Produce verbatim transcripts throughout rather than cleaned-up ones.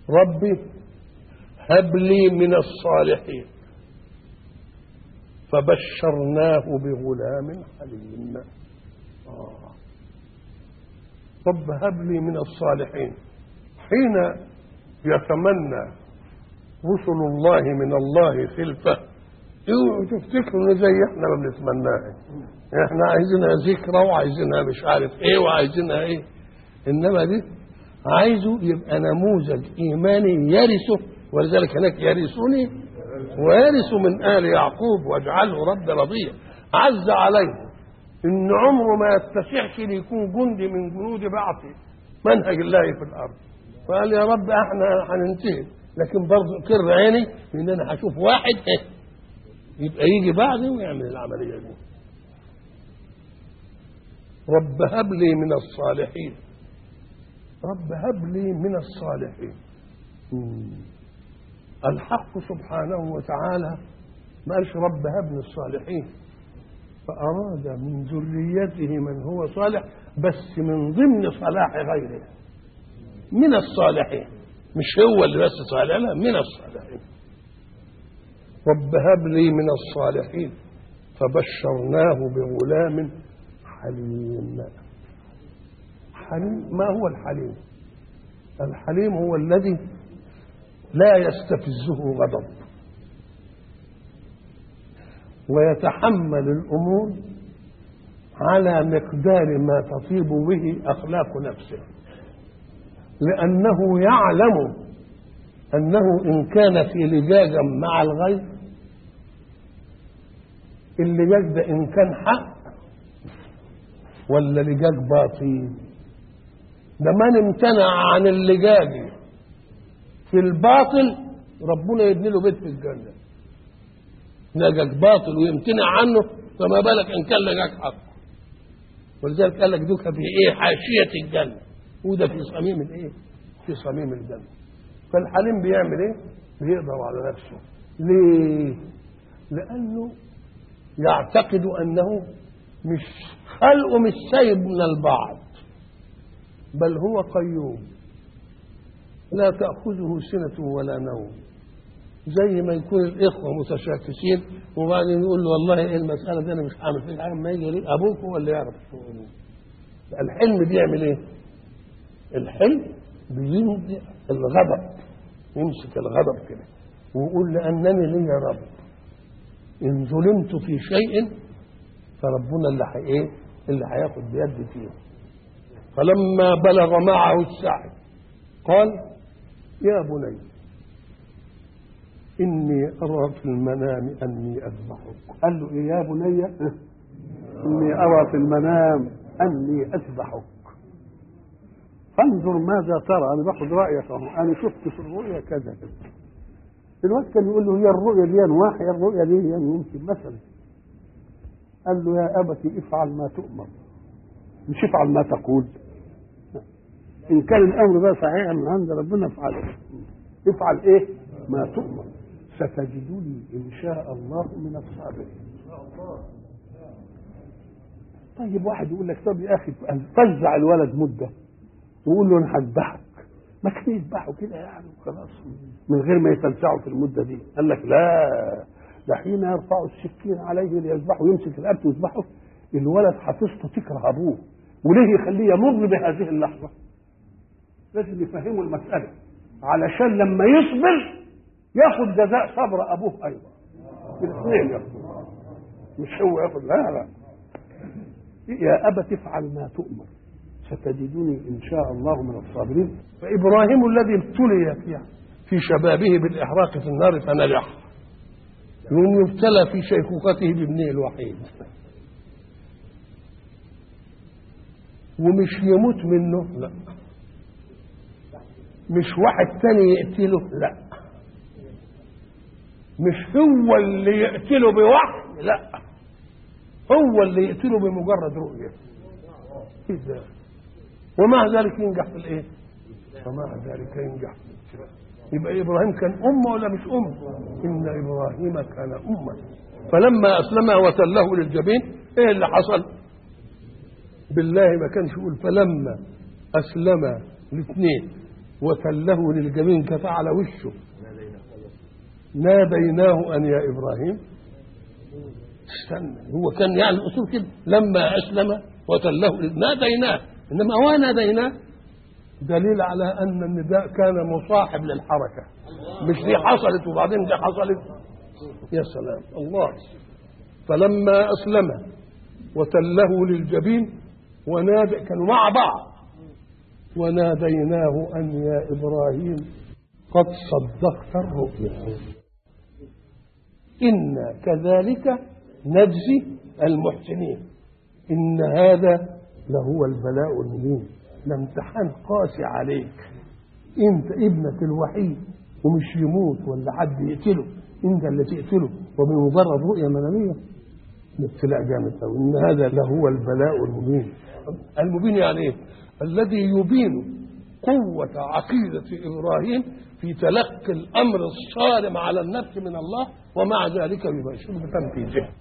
ربي هب لي من الصالحين، فبشرناه بغلام حليم. آه. رب هب لي من الصالحين، حين يتمنى رسل الله من الله خلفه اوعوا تفتكروا ان زي احنا ما بنتمناها، احنا عايزينها ذكرى وعايزينها مش عارف ايه وعايزينها ايه، انما دي عايزه يبقى نموذج ايماني يرثه، ولذلك هناك يرثني ويرث من ال يعقوب واجعله رب رضيا. عز عليه ان عمره ما يتسعش ليكون جندي من جنود بعث منهج الله في الارض، فقال يا رب احنا هننتهي، لكن برضه كر عيني ان انا هشوف واحد ايه يبقى يجي بعدي ويعمل العمليه دي. رب هب لي من الصالحين، رب هب لي من الصالحين. مم. الحق سبحانه وتعالى ما قالش رب هب لي الصالحين، فأراد من ذريته من هو صالح، بس من ضمن صلاح غيره من الصالحين، مش هو اللي بس صالح، لا من الصالحين. رب هب لي من الصالحين فبشرناه بغلام حليم. حليم ما هو الحليم؟ الحليم هو الذي لا يستفزه غضب ويتحمل الأمور على مقدار ما تطيب به أخلاق نفسه، لأنه يعلم أنه إن كان في لجاجا مع الغير، اللجاج ده إن كان حق ولا لجاج باطل، ده من امتنع عن اللجاج في الباطل ربنا يبني له بيت في الجنة. لجاج باطل ويمتنع عنه، فما بالك إن كان لجاج حق. ولذلك قال لك دوك في إيه حاشية الجنة، وده في صميم الإيه؟ في صميم الجنة. فالحليم بيعمل إيه؟ بيقدر على نفسه. ليه؟ لأنه يعتقد أنه مش خلقه مش سايب من البعض، بل هو قيوم لا تأخذه سنة ولا نوم. زي ما يكون الإخوة متشاكسين وبعدين يقول له والله إيه المسألة دي أنا مش هعمل فيها حاجة، ما يجي أبوك هو اللي يعرف شغله. الحلم بيعمل إيه؟ الحلم بيمضي الغضب، يمسك الغضب كده ويقول لأنني لي يا رب إن ظلمت في شيء فربنا اللي حي إيه؟ اللي هياخد بيد فيه. فلما بلغ معه السعي قال يا بني إني أرى في المنام أني أذبحك. قال له إيه يا بني؟ إني أرى في المنام أني أذبحك فانظر ماذا ترى. أنا باخد رأيك أهو، أنا شفت في الرؤيا كذا كذا. الوقت كان يقول له هي الرؤيا دي واحد، الرؤيا دي يعني يمكن مثلا. قال له يا أبتي افعل ما تؤمر، مش افعل ما تقول. إن كان الأمر ده صحيح من عند ربنا افعله، افعل إيه؟ ما تؤمر ستجدني إن شاء الله من الصابرين. طيب واحد يقول لك طب يا أخي فزع الولد مدة ويقول له أنا هذبحك، ما كان يذبحه كده يعني وخلاص من غير ما يتلسعوا في المدة دي. قال لك لا، ده حين يرفع السكين عليه ليذبحه ويمسك الأرض ويذبحه الولد حفظته تكره أبوه، وليه يخليه يمر بهذه اللحظة؟ لازم يفهموا المسألة علشان لما يصبر ياخد جزاء صبر أبوه أيضا. الاثنين ياخدوا، مش هو ياخد، لا لا. يا أبت افعل ما تؤمر ستجدني إن شاء الله من الصابرين. فإبراهيم الذي ابتلي في في شبابه بالإحراق في النار فنجح، يوم يبتلى في شيخوخته بابنه الوحيد ومش يموت منه، لا، مش واحد تاني يقتله، لا، مش هو اللي يقتله بوحي، لا، هو اللي يقتله بمجرد رؤية كده، ومع ذلك ينجح في الايه؟ ومع ذلك ينجح في الاتباع. يبقى ابراهيم كان امه ولا مش امه؟ ان ابراهيم كان امه. فلما اسلم وتله للجبين ايه اللي حصل؟ بالله ما كانش يقول فلما اسلم الاثنين وتله للجبين كفى على وشه. ناديناه أن يا إبراهيم. استنى، هو كان يعني الأصول كده لما أسلم وتله ناديناه، إنما هو ناديناه دليل على أن النداء كان مصاحب للحركة، مش دي حصلت وبعدين دي حصلت. يا سلام الله. فلما أسلم وتله للجبين ونادى، كانوا مع بعض، وناديناه أن يا إبراهيم قد صدقت الرؤيا إنا كذلك نجزي المحسنين. إن هذا لهو البلاء المبين، لامتحان قاسي عليك، انت ابنك الوحيد ومش يموت ولا حد يقتله، انت اللي تقتله وبمجرد رؤيا مناميه. الابتلاء جامد قوي. ان هذا لهو البلاء المبين. المبين يعني ايه؟ الذي يبين قوة عقيدة إبراهيم في تلقي الأمر الصارم على النفس من الله، ومع ذلك يبشر بتنفيذه.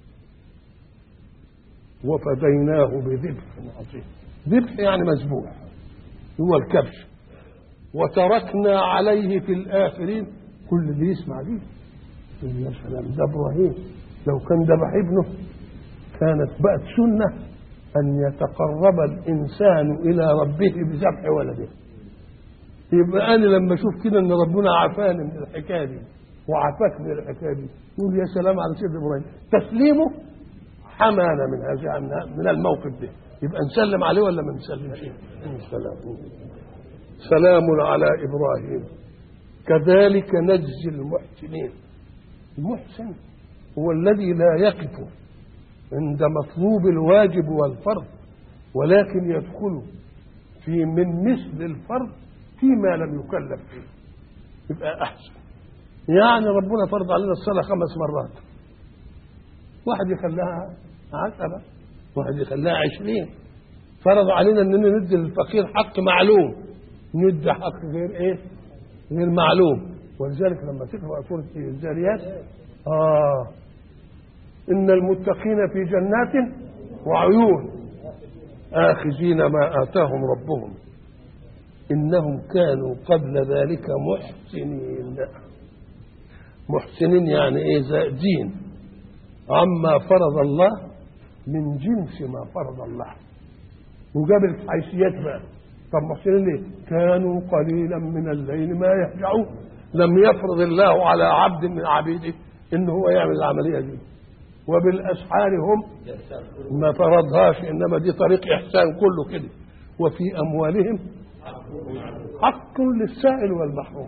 وفديناه بذبح عظيم. ذبح يعني مذبوح، هو الكبش. وتركنا عليه في الآخرين. كل اللي يسمع دي يا سلام، ده إبراهيم لو كان ذبح ابنه كانت بقت سنة أن يتقرب الإنسان إلى ربه بذبح ولده. يبقى أنا لما أشوف كده أن ربنا عافاني من الحكاية دي وعافاك من الحكاية دي، يقول يا سلام على سيدنا إبراهيم، تسليمه حمانا من هذا من الموقف ده. يبقى نسلم عليه ولا ما نسلمش؟ سلام سلام على إبراهيم كذلك نجزي المحسنين. المحسن هو الذي لا يقف عند مطلوب الواجب والفرض، ولكن يدخل في من مثل الفرض فيما لم يكلف فيه، يبقى أحسن. يعني ربنا فرض علينا الصلاة خمس مرات، واحد يخليها عشرة، واحد يخليها عشرين. فرض علينا أننا ندي للفقير حق معلوم، ندي حق غير إيه؟ غير معلوم. ولذلك لما تقرأ سورة الذاريات آه إن المتقين في جنات وعيون آخذين ما آتاهم ربهم إنهم كانوا قبل ذلك محسنين. محسنين يعني إيه؟ زائدين عما فرض الله من جنس ما فرض الله. وجاب الحيثيات بقى. طب محسنين ليه؟ كانوا قليلا من الليل ما يهجعون. لم يفرض الله على عبد من عبيده إن هو يعمل العملية دي، وبالأسحار هم ما فرضهاش، إنما دي طريق إحسان كله كده. وفي أموالهم حق للسائل والمحروم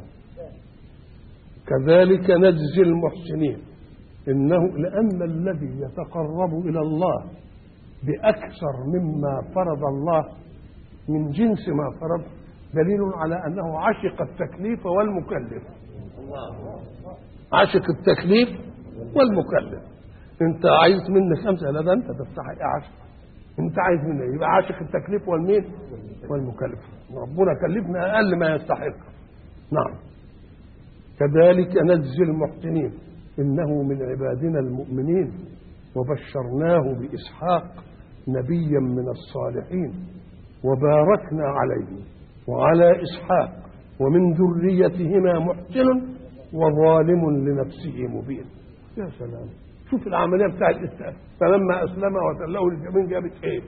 كذلك نجزي المحسنين. إنه لأن الذي يتقرب إلى الله بأكثر مما فرض الله من جنس ما فرض دليل على أنه عشق التكليف والمكلف. عشق التكليف والمكلف. انت عايز مني خمسة، لا ده انت تستحق عشرة. انت عايز مني يبقى عاشق التكليف والمين والمكلف. ربنا كلفنا اقل ما يستحق. نعم كذلك نجزي المحسنين انه من عبادنا المؤمنين وبشرناه باسحاق نبيا من الصالحين وباركنا عليه وعلى اسحاق ومن ذريتهما محسن وظالم لنفسه مبين. يا سلام، شوف العمليه بتاع الاستئذان. فلما اسلم وتله للجبين جابت ايه؟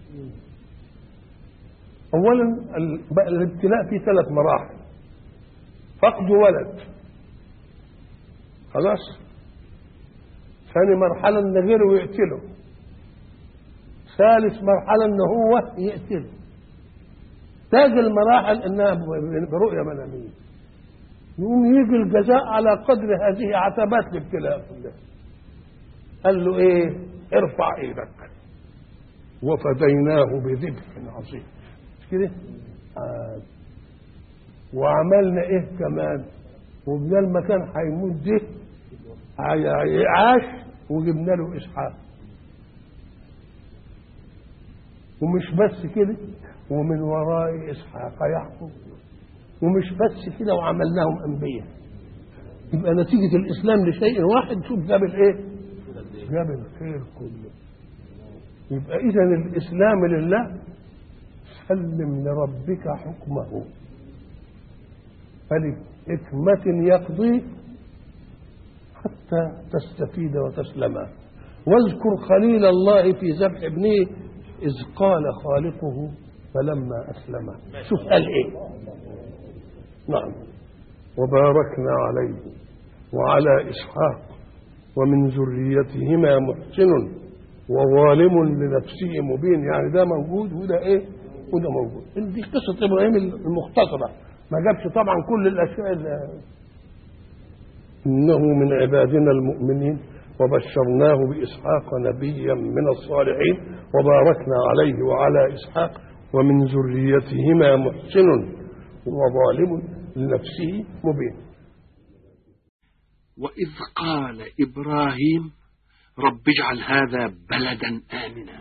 اولا الابتلاء فيه ثلاث مراحل. فقد ولد خلاص، ثاني مرحله ان غيره يقتله، ثالث مرحله ان هو يقتله. تاج المراحل انها برؤيه مناميه، يقوم يجي الجزاء على قدر هذه عتبات الابتلاء كلها. قال له ايه؟ ارفع ايدك وفديناه بذبح عظيم. مش كده؟ آه. وعملنا ايه كمان؟ وبدل ما كان هيموت ده عاش وجبنا له اسحاق. ومش بس كده، ومن وراء اسحاق يعقوب. ومش بس كده، وعملناهم انبياء. يبقى نتيجه الاسلام لشيء واحد شوف جاب الايه؟ جاب الخير كله. يبقى اذا الاسلام لله، سلم لربك حكمه فلحكمة يقضي حتى تستفيد وتسلم. واذكر خليل الله في ذبح ابنه إذ قال خالقه فلما أسلم. شوف قال إيه؟ نعم. وباركنا عليه وعلى إسحاق ومن ذريتهما محسن وظالم لنفسه مبين. يعني ده موجود وده إيه وده موجود. دي قصة إبراهيم المختصرة، ما جابش طبعا كل الأشياء اللي إنه من عبادنا المؤمنين وبشرناه بإسحاق نبيا من الصالحين وباركنا عليه وعلى إسحاق ومن ذريتهما محسن وظالم لنفسه مبين. وإذ قال إبراهيم رب اجعل هذا بلدا آمنا.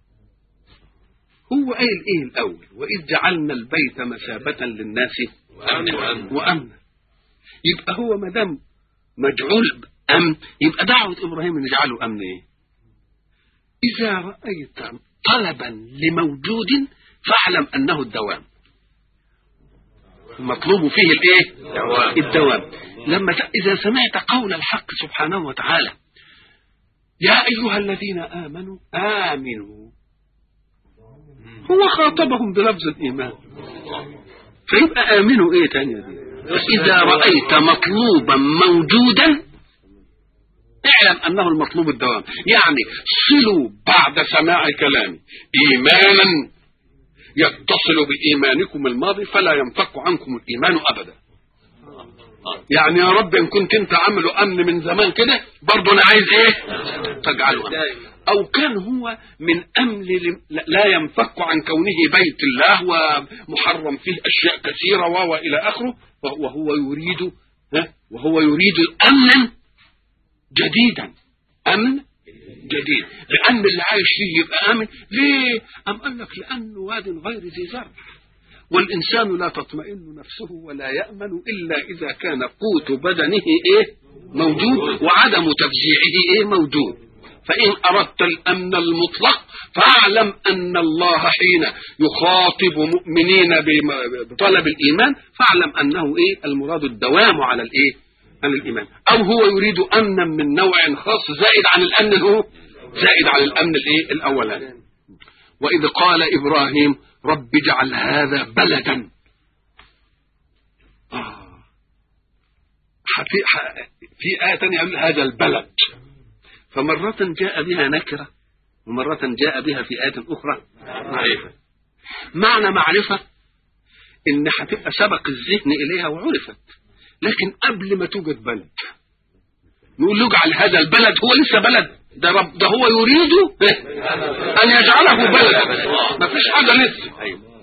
هو قايل إيه الأول؟ وإذ جعلنا البيت مثابة للناس وأمنا. يبقى هو مدام مجعول أمن يبقى دعوة إبراهيم أن يجعله أمن إيه؟ إذا رأيت طلبا لموجود فاعلم أنه الدوام، المطلوب فيه الإيه؟ الدوام. الدوام. لما إذا سمعت قول الحق سبحانه وتعالى يا أيها الذين آمنوا آمنوا، هو خاطبهم بلفظ الإيمان، فيبقى آمنوا إيه تانية دي؟ إذا رأيت مطلوبا موجودا اعلم أنه المطلوب الدوام. يعني صلوا بعد سماع كلامي إيمانا يتصل بإيمانكم الماضي فلا ينفك عنكم الإيمان أبدا. يعني يا رب إن كنت أنت عامله أمن من زمان كده برضو أنا عايز إيه تجعله أمن. أو كان هو من أمن لا ينفك عن كونه بيت الله ومحرم فيه أشياء كثيرة وإلى آخره، وهو يريد وهو يريد الأمن جديدا، أمن جديد، لأن اللي عايش فيه يبقى أمن. ليه؟ أم قال لك لأنه واد غير ذي زرع، والإنسان لا تطمئن نفسه ولا يأمن إلا إذا كان قوت بدنه إيه موجود وعدم تفزيعه إيه موجود. فإن أردت الأمن المطلق فاعلم أن الله حين يخاطب مؤمنين بطلب الإيمان فاعلم أنه إيه المراد الدوام على الإيه عن الإيمان. أو هو يريد أمنا من نوع خاص زائد عن الأمن هو زائد عن الأمن الإيه الأولاني. وإذ قال إبراهيم رب اجعل هذا بلدا. آه. في آية ثانية يقول هذا البلد، فمرة جاء بها نكرة ومرة جاء بها في آية أخرى معرفة. معنى معرفة إن هتبقى سبق الذهن إليها وعرفت، لكن قبل ما توجد بلد نقول له اجعل هذا البلد، هو لسه بلد، ده رب ده هو يريد أن يجعله بلد، ما فيش حاجة لسه،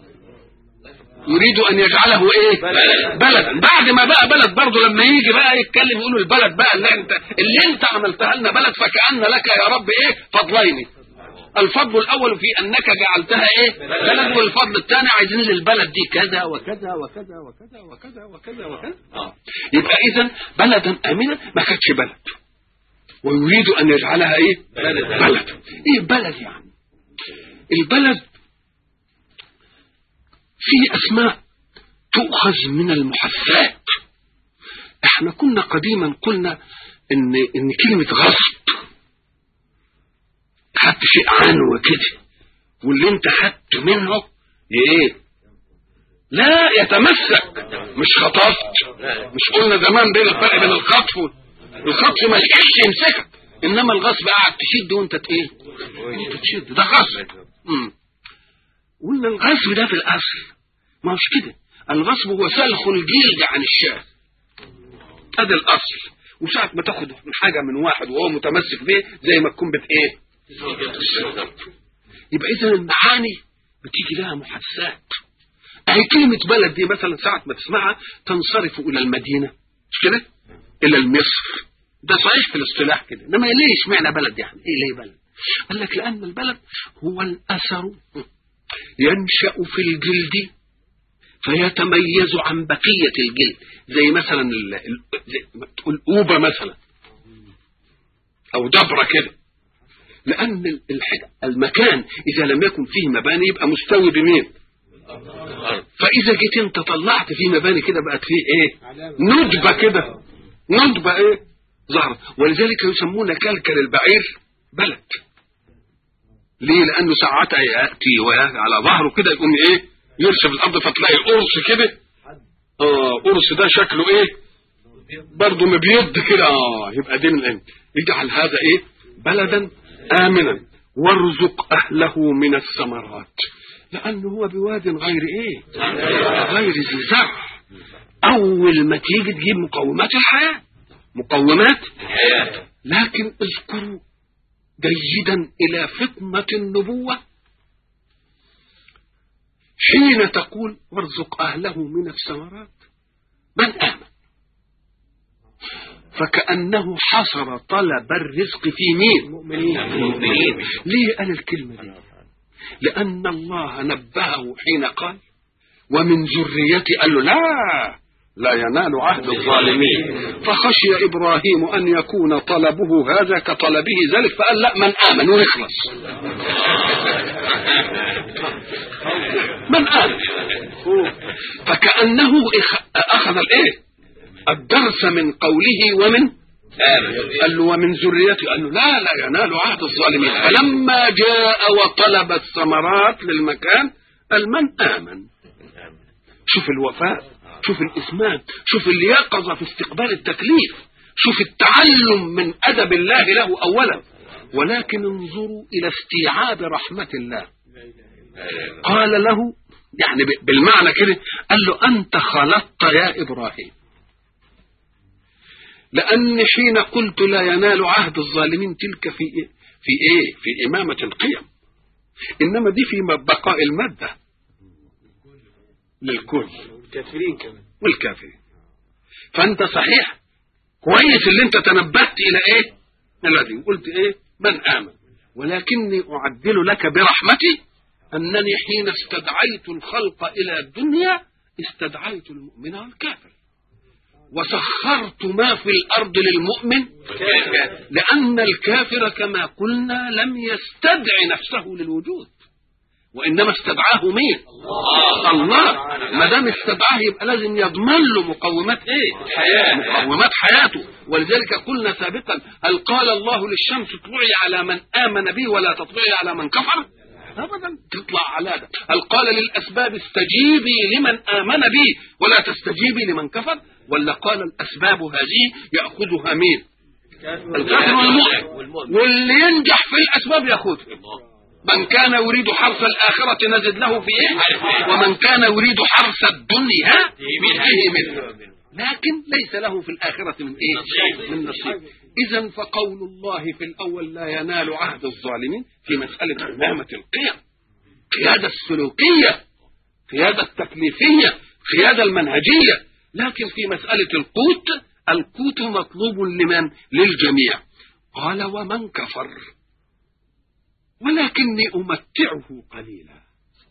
يريد أن يجعله إيه بلد. بعد ما بقى بلد برضه لما يجي بقى يتكلم يقولوا البلد بقى اللي أنت اللي أنت عملتها لنا بلد فكأن لك يا رب إيه فضلين، الفضل الأول في أنك جعلتها إيه بلد، والفضل الثاني عايزين للبلد دي كذا وكذا وكذا وكذا وكذا وكذا وكذا. آه. يبقى إذن بلدا آمنا ما كانتش بلد، ويريد أن يجعلها إيه بلد. بلد إيه بلد؟ يعني البلد في أسماء تؤخذ من المحثات. احنا كنا قديما قلنا ان ان كلمة غصب خدت شيء عنه كده، واللي انت خدت منه ايه لا يتمسك، مش خطفت. مش قلنا زمان بين الفرق بين الخطف والخطف ما لقيتش يمسكك، انما الغصب قاعد تشد وانت ايه انت تشد، ده غصب. امم قلنا الغصب ده في الاصل ما هوش كده، الغصب هو سلخ الجلد عن الشاه، هذا الاصل. وساعة ما تاخد من حاجة من واحد وهو متمسك به زي ما تكون بت ايه يبقى اذا المعاني بتيجي لها محسات. اهي كلمة بلد دي مثلا ساعة ما تسمعها تنصرف الى المدينة مش كده، الى المصر، ده صحيح في الاصطلاح كده، انما ليش معنى بلد؟ يعني ايه ليه بلد؟ قال لك لان البلد هو الاثر ينشأ في الجلد فيتميز عن بقية الجلد، زي مثلا تقول أوبة مثلا أو دبرة كده، لأن المكان إذا لم يكن فيه مباني يبقى مستوي بمين؟ فاذا جيت انت طلعت في مباني كده بقت فيه ايه؟ ندبه كده، ندبه ايه؟ ظهرت. ولذلك يسمون كلكل البعير بلد. ليه؟ لانه ساعتها ياتي على ظهره كده يقوم ايه؟ يرسم الارض، فتلاقي قرص كده. اه قرص ده شكله ايه؟ برضه مبيض كده. اه يبقى دي من انت اجعل هذا ايه؟ بلدا امنا وارزق اهله من الثمرات، لانه هو بواد غير ايه؟ غير ذي زرع. اول ما تيجي تجيب مقومات الحياه، مقومات الحياه، لكن اذكروا جيدا الى فطنه النبوه حين تقول وارزق اهله من الثمرات من امن، فكأنه حصر طلب الرزق في مين؟ المؤمنين. ليه قال الكلمة دي؟ لأن الله نبهه حين قال ومن ذريتي، قال له لا لا ينال عهد الظالمين، فخشي إبراهيم أن يكون طلبه هذا كطلبه ذلك، فقال لا من آمن ويخلص. من آمن، فكأنه أخذ الإيه؟ الدرس من قوله ومن آمن. قال له ومن ذريته، قال له لا لا ينال عهد الظالمين. فلما جاء وطلب الثمرات للمكان قال من آمن. شوف الوفاء، شوف الإثمان، شوف اليقظة في استقبال التكليف، شوف التعلم من أدب الله له أولا. ولكن انظروا إلى استيعاب رحمة الله. قال له يعني بالمعنى كده، قال له أنت خلطت يا إبراهيم، لأن حين قلت لا ينال عهد الظالمين تلك في إيه؟ في إيه؟ في إمامة القيم، إنما دي في بقاء المادة للكل والكافرين كمان والكافرين. فأنت صحيح كويس اللي أنت تنبهت إلى إيه؟ الذي قلت إيه؟ من آمن. ولكني أعدل لك برحمتي أنني حين استدعيت الخلق إلى الدنيا استدعيت المؤمن والكافر، وسخرت ما في الأرض للمؤمن، لأن الكافر كما قلنا لم يستدع نفسه للوجود، وإنما استدعاه مين؟ الله. الله ما دام استدعاه يبقى لازم يضمن له مقومات ايه؟ حياة. مقومات حياته. ولذلك قلنا سابقا هل قال الله للشمس اطلعي على من آمن به ولا تطلعي على من كفر؟ أبدا، تطلع على ده. هل قال للأسباب استجيبي لمن آمن به ولا تستجيبي لمن كفر؟ ولا قال الأسباب هذه يأخذها مين؟ الكافر والمؤمن، واللي ينجح في الأسباب يأخذها. من كان يريد حرث الآخرة نزد له في إيه؟ ومن كان يريد حرث الدنيا يؤتيه منه، لكن ليس له في الآخرة من إيه؟ من نصيب. إذن فقول الله في الأول لا ينال عهد الظالمين في مسألة إمامة القيم، قيادة السلوكية، قيادة التكليفية، قيادة المنهجية. لكن في مسألة القوت، القوت مطلوب لمن؟ للجميع. قال ومن كفر ولكني أمتعه قليلا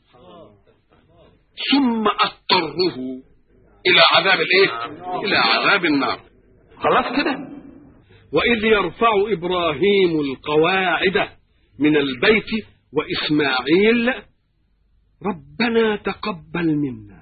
ثم أضطره إلى عذاب الإيه؟ إلى عذاب النار. خلاص كده. وإذ يرفع إبراهيم القواعد من البيت وإسماعيل ربنا تقبل منا.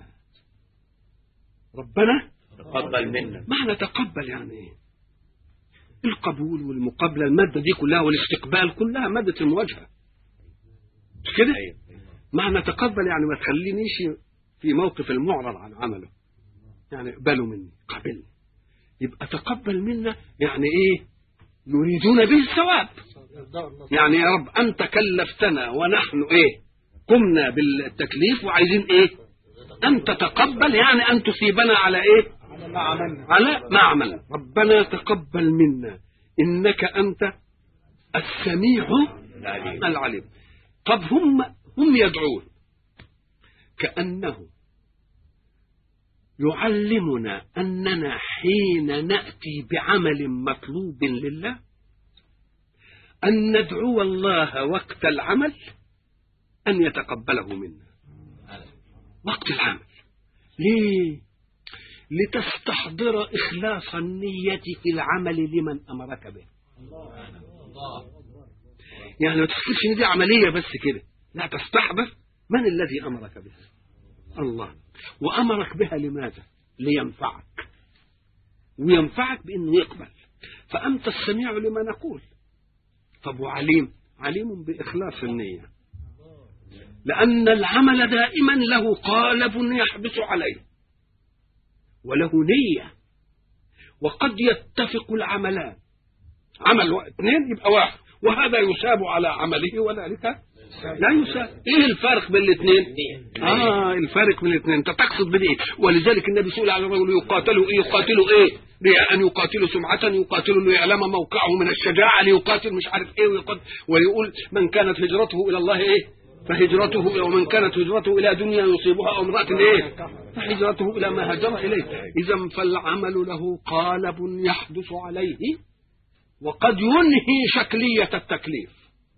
ربنا تقبل منا، معنى تقبل يعني إيه؟ القبول والمقابلة، المادة دي كلها والاستقبال كلها مادة المواجهة، مش كده؟ معنى تقبل يعني ما تخلينيش في موقف المعرض عن عمله، يعني اقبلوا مني، قبل. يبقى تقبل منا يعني ايه؟ يريدون به الثواب. يعني يا رب انت كلفتنا ونحن ايه؟ قمنا بالتكليف وعايزين ايه؟ ان تتقبل، يعني ان تصيبنا على ايه؟ على ما عملنا. ربنا تقبل منا انك انت السميع العليم. طب هم هم يدعون كأنه يعلمنا أننا حين نأتي بعمل مطلوب لله أن ندعو الله وقت العمل أن يتقبله منا. وقت العمل ليه؟ لتستحضر إخلاص النية في العمل لمن أمرك به. يعني ما تفكرش ان دي عملية بس كده، لا، تستحضر من الذي أمرك بها. الله. وأمرك بها لماذا؟ لينفعك، وينفعك بأنه يقبل. فأنت السميع لما نقول. طب وعليم؟ عليم بإخلاص النية، لأن العمل دائما له قالب يحبس عليه وله نية، وقد يتفق العملان، عمل اثنين يبقى واحد، وهذا يساب على عمله وذلك لا يساب. ايه الفرق بين الاثنين؟ اه الفرق بين الاثنين انت تقصد بايه؟ ولذلك النبي سئل على الرجل يقاتلوا ايه؟ يقاتلوا ايه؟ ان يقاتلوا سمعة، يقاتلوا ليعلم موقعه من الشجاعة، ليقاتل مش عارف ايه، ويقاتل ويقول من كانت هجرته الى الله ايه؟ فهجرته، ومن كانت هجرته الى دنيا يصيبها او امرأة ايه؟ فهجرته الى ما هاجر اليه. اذا فالعمل له قالب يحدث عليه، وقد ينهي شكلية التكليف،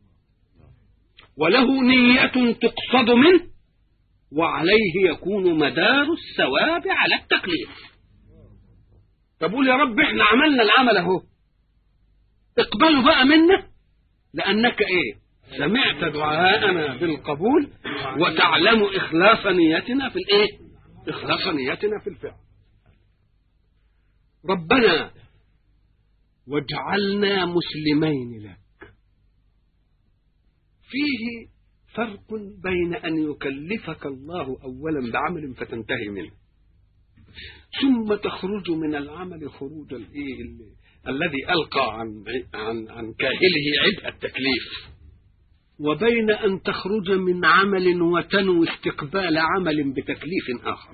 وله نية تقصد منه، وعليه يكون مدار الثواب على التكليف. فبقول يا رب احنا عملنا العمل اهو، اقبلوا بقى منا، لأنك ايه؟ سمعت دعاءنا بالقبول، وتعلم إخلاص نيتنا في الايه؟ إخلاص نيتنا في الفعل. ربنا واجعلنا مسلمين لك. فيه فرق بين أن يكلفك الله أولا بعمل فتنتهي منه، ثم تخرج من العمل خروج الإيه الذي ألقى عن عن عن كاهله عبء التكليف، وبين أن تخرج من عمل وتنوي استقبال عمل بتكليف آخر.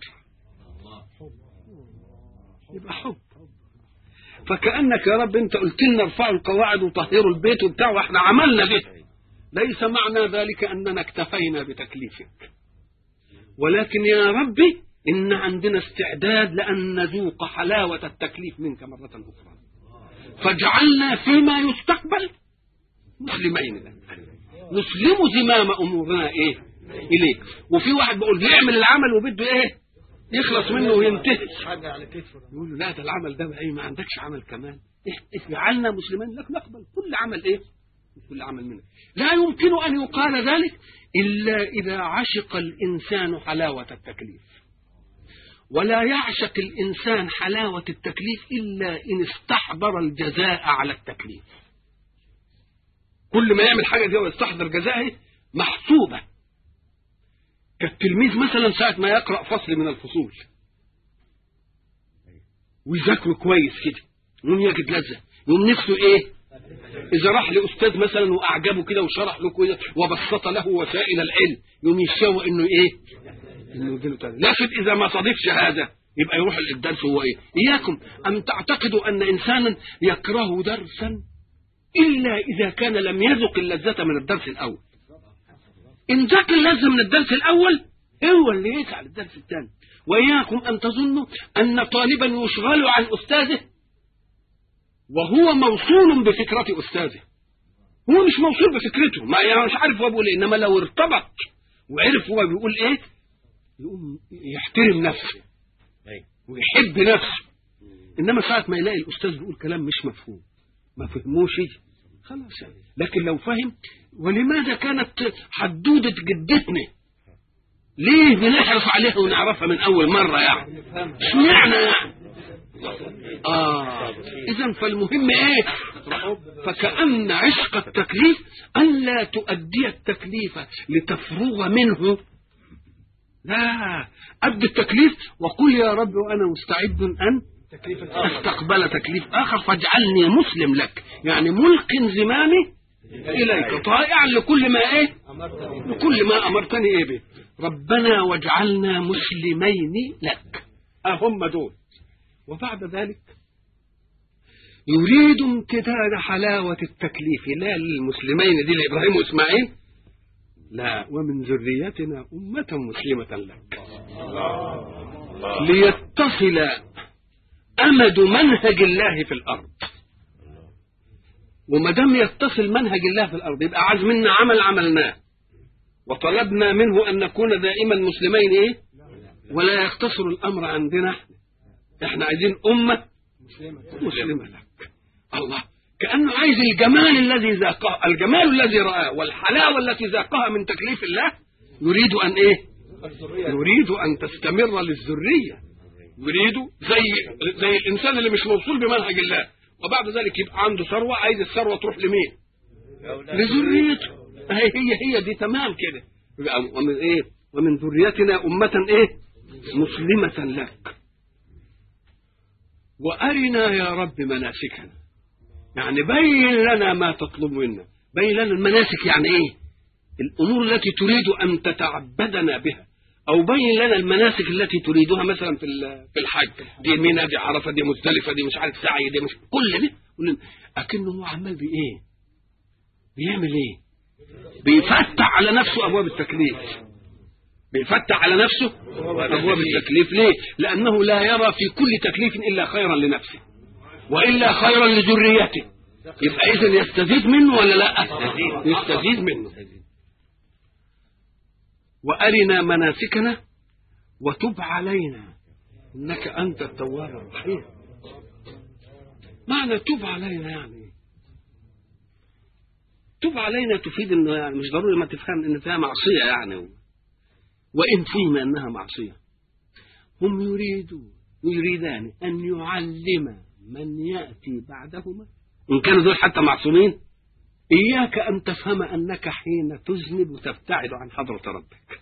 يبقى حب. فكأنك يا رب أنت قلت لنا ارفعوا القواعد وطهروا البيت وبتاع، واحنا عملنا به. ليس معنى ذلك أننا اكتفينا بتكليفك، ولكن يا ربي إن عندنا استعداد لأن نذوق حلاوة التكليف منك مرة أخرى، فاجعلنا فيما يستقبل مسلمين لك، نسلم زمام أمورنا إيه إليك. وفي واحد بيقول يعمل العمل وبده إيه يخلص منه وينتهي، يقول له لا ده العمل ده إيه ما عندكش عمل كمان، اجعلنا مسلمين لك نقبل كل عمل إيه كل عمل منك. لا يمكن أن يقال ذلك إلا إذا عشق الإنسان حلاوة التكليف، ولا يعشق الإنسان حلاوة التكليف إلا إن استحضر الجزاء على التكليف. كل ما يعمل حاجة دي ويستحضر جزاءه محسوبة. كالتلميذ مثلا ساعة ما يقرأ فصل من الفصول ويذاكره كويس كده يوم يجد لذة، يوم نفسه إيه إذا راح لأستاذ مثلا وأعجبه كده وشرح له كده وبسط له وسائل العلم، يوم يشوى إنه إيه إنه يديله تاني. لكن إذا ما صادفش هذا يبقى يروح الدرس هو إيه. إياكم أن تعتقدوا أن إنسانا يكره درسا إلا إذا كان لم يذق اللذة من الدرس الأول. إن ذاق اللذة من الدرس الأول هو اللي يسعى للدرس الثاني. وإياكم أن تظنوا أن طالبا يشغل عن أستاذه وهو موصول بفكرة أستاذه. هو مش موصول بفكرته، ما يعني مش عارف هو بيقول إيه، إنما لو ارتبط وعرف هو بيقول إيه يقوم يحترم نفسه ويحب نفسه. إنما ساعة ما يلاقي الأستاذ بيقول كلام مش مفهوم ما فهموش خلاص يعني. لكن لو فهم، ولماذا كانت حدودة جدتنا ليه بنحرص عليها ونعرفها من أول مرة يعني اشمعنى يعني آه إذن فالمهم إيه؟ فكأن عشق التكليف أن لا تؤدي التكليف لتفرغ منه، لا أدي التكليف وقل يا رب وأنا مستعد أن استقبل تكليف آخر فاجعلني مسلم لك، يعني ملق زمامي إليك طائعا لكل ما إيه لكل ما أمرتني إيه به. ربنا واجعلنا مسلمين لك، أهم دول. وبعد ذلك يريد امتداد حلاوة التكليف لا للمسلمين دي لإبراهيم وإسماعيل، لا ومن ذريتنا أمة مسلمة لك، ليتصل أمد منهج الله في الأرض. وما دام يتصل منهج الله في الأرض يبقى عايز منا عمل عملناه، وطلبنا منه أن نكون دائما مسلمين إيه ولا يقتصر الأمر عندنا، احنا عايزين أمة مسلمة لك. الله كأنه عايز الجمال الذي ذاقه، الجمال الذي رآه والحلاوة التي ذاقها من تكليف الله يريد أن إيه يريد أن تستمر للذرية، يريد زي زي الإنسان اللي مش موصول بمنهج الله وبعد ذلك يبقى عنده ثروة، عايز الثروة تروح لمين؟ لذريته. هي هي هي دي تمام كده. ومن إيه؟ ومن ذريتنا أمة إيه؟ مسلمة لك وأرنا يا رب مناسكنا، يعني بين لنا ما تطلب منا، بين لنا المناسك يعني إيه؟ الأمور التي تريد أن تتعبدنا بها، أو بين لنا المناسك التي تريدها مثلا في في الحج، دي منى، دي عرفة، دي مزدلفة، دي مش عارف سعي، دي مش كل دي أكنه هو عمال بإيه؟ بيعمل إيه؟ بيفتح على نفسه أبواب التكليف، بيفتح على نفسه أبواب التكليف. ليه؟ لأنه لا يرى في كل تكليف إلا خيرا لنفسه وإلا خيرا لذريته، يبقى إذن يستزيد منه ولا لا؟ يستزيد منه. وأرنا مناسكنا وتب علينا إنك أنت التواب الرحيم. معنى تب علينا يعني تب علينا تفيد إنه يعني مش ضروري ما تفهم إن فيها معصية يعني، وإن فيما أنها معصية. هم يريدون يريدان أن يعلم من يأتي بعدهما إن كانوا دول حتى معصومين إياك أن تفهم أنك حين تذنب وتبتعد عن حضرة ربك.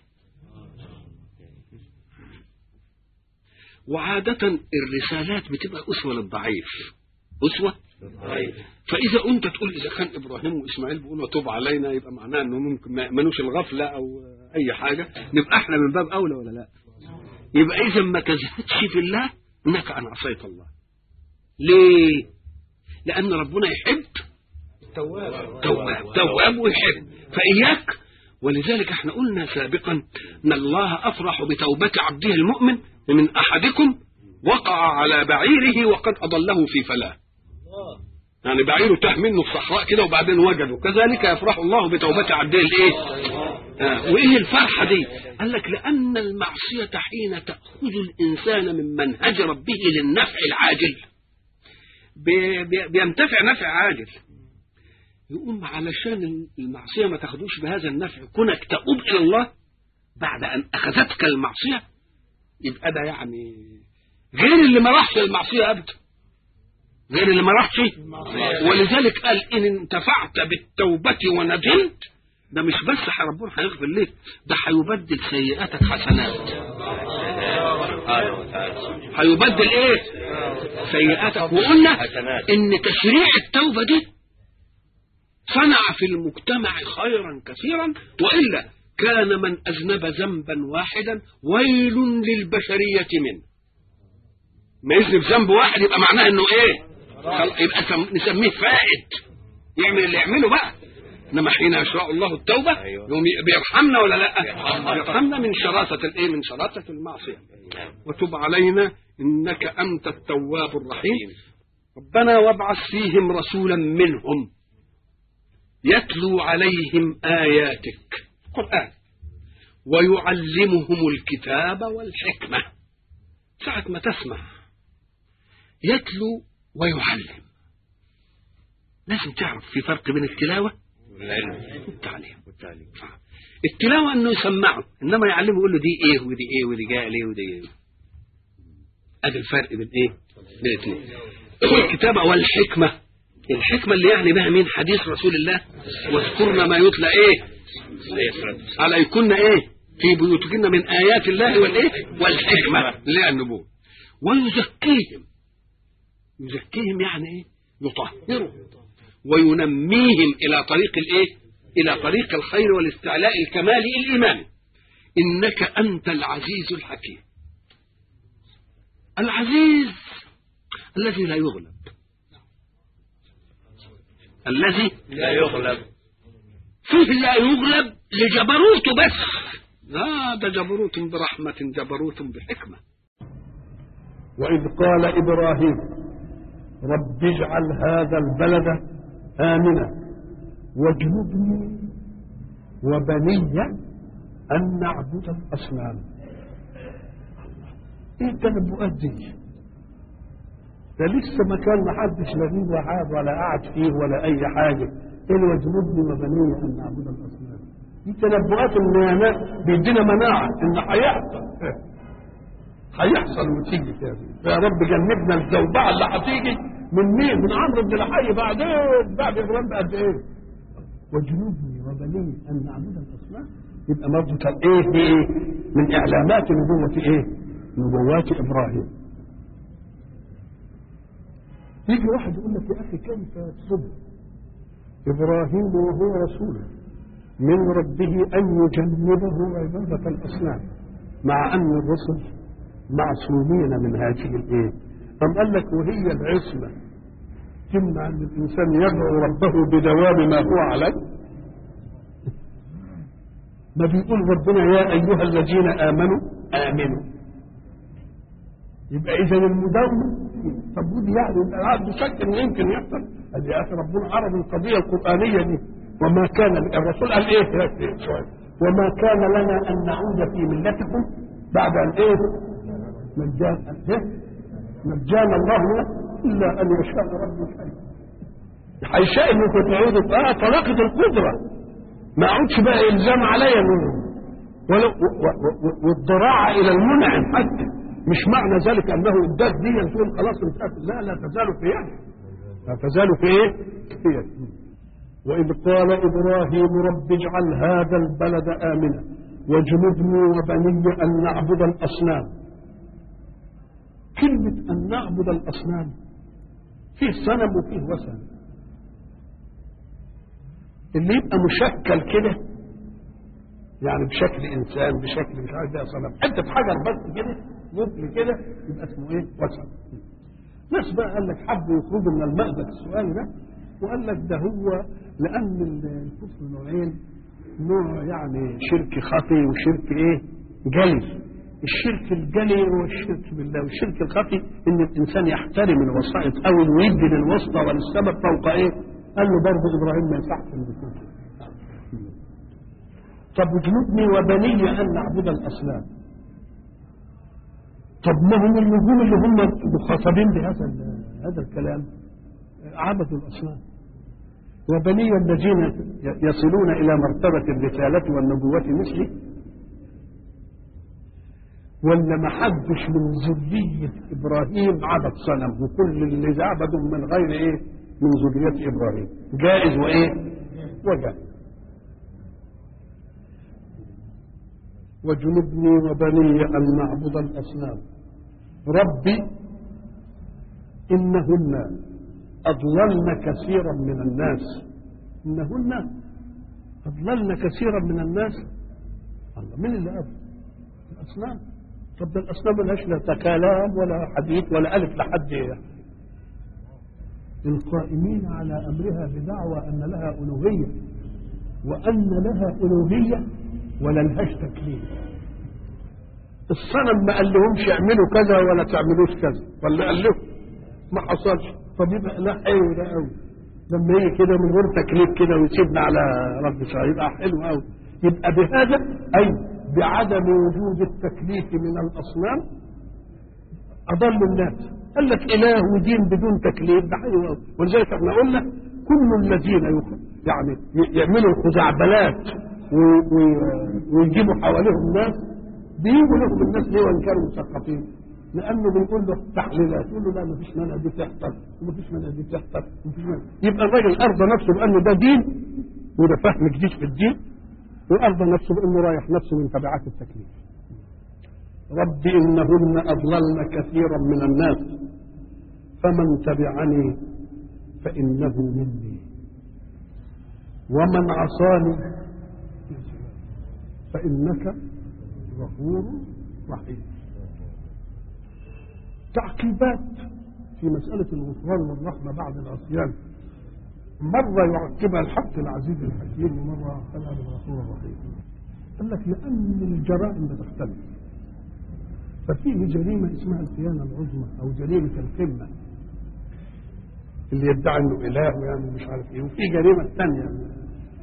وعادة الرسالات بتبقى أسوة للضعيف، أسوة فإذا أنت تقول إذا كان إبراهيم وإسماعيل بيقولوا توب علينا يبقى معناه أنه ممكن ما يأمنوش الغفلة أو أي حاجة، نبقى إحنا من باب أولى ولا لا؟ يبقى إذا ما تزهدش في الله إنك أن عصيت الله. ليه؟ لأن ربنا يحب تواب تواب تواب ويحب، فإياك. ولذلك احنا قلنا سابقا ان الله افرح بتوبة عبده المؤمن من احدكم وقع على بعيره وقد اضله في فلاه، يعني بعيره تاه منه الصحراء كده وبعدين وجده، كذلك يفرح الله بتوبة عبده الايه؟ آه. وايه الفرحة دي؟ قال لك لان المعصية حين تأخذ الانسان من منهج ربه للنفع العاجل بي بي بينتفع نفع عاجل، يقوم علشان المعصية ما تاخدوش بهذا النفع كونك تؤوب إلى الله بعد أن أخذتك المعصية، يبقى ده يعني غير اللي ما راحش المعصية أبدا، غير اللي ما راحش. ولذلك قال إن انتفعت بالتوبة وندمت، ده مش بس ربنا هيغفر لك، ده هيبدل سيئاتك حسنات، هيبدل إيه؟ سيئاتك. وقلنا إن تشريع التوبة دي صنع في المجتمع خيرا كثيرا، وإلا كان من أذنب ذنبا واحدا ويل للبشرية منه. ما يذنب ذنب واحد يبقى معناه انه ايه؟ يبقى نسميه فائد يعمل اللي يعمله بقى. انما حين يشاء الله التوبة يوم بيرحمنا ولا لا؟ يرحمنا من شراسة الايه؟ من شراسة المعصية. وتب علينا انك انت التواب الرحيم. ربنا وابعث فيهم رسولا منهم يتلو عليهم آياتك القرآن ويعلمهم الكتاب والحكمة. ساعة ما تسمع يتلو ويعلم لازم تعرف في فرق بين التلاوة والتعليم. التلاوة انه يسمعه، انما يعلمه يقول له دي ايه ودي ايه ودي جاء ليه ودي ايه. ادي الفرق بين ايه؟ بين الاثنين. الكتابة والحكمة، الحكمة اللي يعني بها مين؟ حديث رسول الله واذكرنا ما يتلى ايه عليكن ايه في بيوتكن من آيات الله والايه والحكمة اللي هي النبوة. ويزكيهم، يزكيهم يعني ايه؟ يطهرهم وينميهم الى طريق الايه؟ الى طريق الخير والاستعلاء الكمالي الايماني. انك انت العزيز الحكيم. العزيز الذي لا يغلب، الذي لا يغلب، فيه لا يغلب لجبروته بس، لا ده جبروت برحمة جبروت بحكمة. وإذ قال إبراهيم رب اجعل هذا البلد آمنا واجنبني وبني أن نعبد الأصنام. إيه التنبؤات دي؟ ده لسه مكان ما حدش لا فيه وحاب ولا قعد فيه ولا أي حاجة. إيه واجنبني وبني أن نعبد الأصنام؟ دي تنبؤات المناعة، بيدينا مناعة إن هيحصل هيحصل وتيجي كده. يا رب جنبنا الزوبعة اللي هتيجي من مين؟ من عمرو بن الحي بعدين بعد إبراهيم بقد إيه؟ وجنوبني وبني أن نعبد الأصنام. يبقى برضه كان إيه بإيه؟ من إعلامات نبوة إيه؟ نبوات إبراهيم. يجي واحد يقول لك يا أخي كيف يتصدق إبراهيم وهو رسول من ربه أن يجنبه عبادة الأصنام مع أن الرسل معصومين من هذه الإيه؟ أم قال لك وهي العصمة تمنع أن الإنسان يدعو ربه بدوام ما هو عليه؟ ما بيقول ربنا يا أيها الذين آمنوا آمنوا. يبقى إذا المداومة طب ودي يعني عنده شك إن يمكن يحصل. قال يا أخي ربنا عرض القضية القرآنية دي وما كان الرسول قال إيه شوية وما كان لنا أن نعود في ملتكم بعد أن إيه مجانا مجانا الله إلا أن يشاء ربي شيء. هيشاء إنكم تعودوا آه طلاقة القدرة ما أعودش بقى إلزام عليا منهم ولا والضراعة إلى المنعم حتى. مش معنى ذلك أنه اداك دي تقول خلاص انتهت. لا لا تزال في يده لا تزال في إيه؟ في يده. وإذ قال إبراهيم رب اجعل هذا البلد آمنا واجنبني وبني أن نعبد الأصنام. كلمة أن نعبد الأصنام فيه صنم وفيه وثن. اللي يبقى مشكل كده يعني بشكل إنسان بشكل مش عارف ده صنم حتى في حاجة بس كده مثل كده يبقى اسمه إيه؟ وثن. ناس بقى قال لك حبوا يخرجوا من المأزق السؤال ده وقال لك ده هو لأن الكفر نوعين نوع يعني شرك خفي وشرك إيه؟ جلي. الشرك الجلي هو الشرك بالله والشرك الخفي ان الانسان يحترم الوسائط او ويدي للوسطى وللسبب فوق ايه؟ قال له برضه ابراهيم ما يصحش ان يكون كده. طب وجنبني وبني ان نعبد الاصنام. طب ما هم النجوم اللي هم مخاطبين بهذا هذا الكلام عبدوا الاصنام وبني الذين يصلون الى مرتبه الرساله والنبوه مثلي ولا ما حدش من ذرية إبراهيم عبد صنم وكل اللي عبدوا من غير إيه من ذرية إبراهيم جائز وإيه وجائز. وجنبني وبني أن نعبد الأصنام ربي إنهن أضللن كثيرا من الناس. إنهن أضللن كثيرا من الناس. الله من اللي أضل الأصنام؟ طب ده الأصنام ملهاش لا كلام ولا حديث ولا ألف لحد يعني. القائمين على أمرها بدعوى أن لها ألوهية وأن لها ألوهية ولا لهاش تكليف. الصنم ما قال لهمش اعملوا كذا ولا تعملوش كذا ولا قال لهم ما حصلش. طب يبقى لا حلو ده قوي لما يجي كده من غير تكليف كده ويسيبنا على رب شاء يبقى حلو قوي. يبقى بهذا أي بعدم وجود التكليف من الأصنام أضل الناس. قال لك إله ودين بدون تكليف ده حلو قوي. ولذلك احنا قلنا كل الذين يعني يعملوا الخزعبلات ويجيبوا حواليهم ناس بيجوا لهم الناس ليه وان كانوا مثقفين لانه بنقول له تحليلات يقول له لا ما فيش مانع دي تحصل وما فيش مانع دي تحصل يبقى الراجل ارضى نفسه بانه ده دين وده فهم جديد في الدين وارضى نفسه بانه رايح نفسه من تبعات التكليف. رب انهن اضللن كثيرا من الناس فمن تبعني فانه مني ومن عصاني فانك غفور رحيم. تعقيبات في مسألة الغفران والرحمة بعد العصيان مرة يعقبها الحق العزيز الحكيم ومرة يعقبها بالغفور الرحيم. قال لك لأن الجرائم بتختلف ففيه جريمة اسمها الخيانة العظمى أو جريمة القمة اللي يدعي انه إله ويعني مش عارف ايه وفي جريمة ثانية.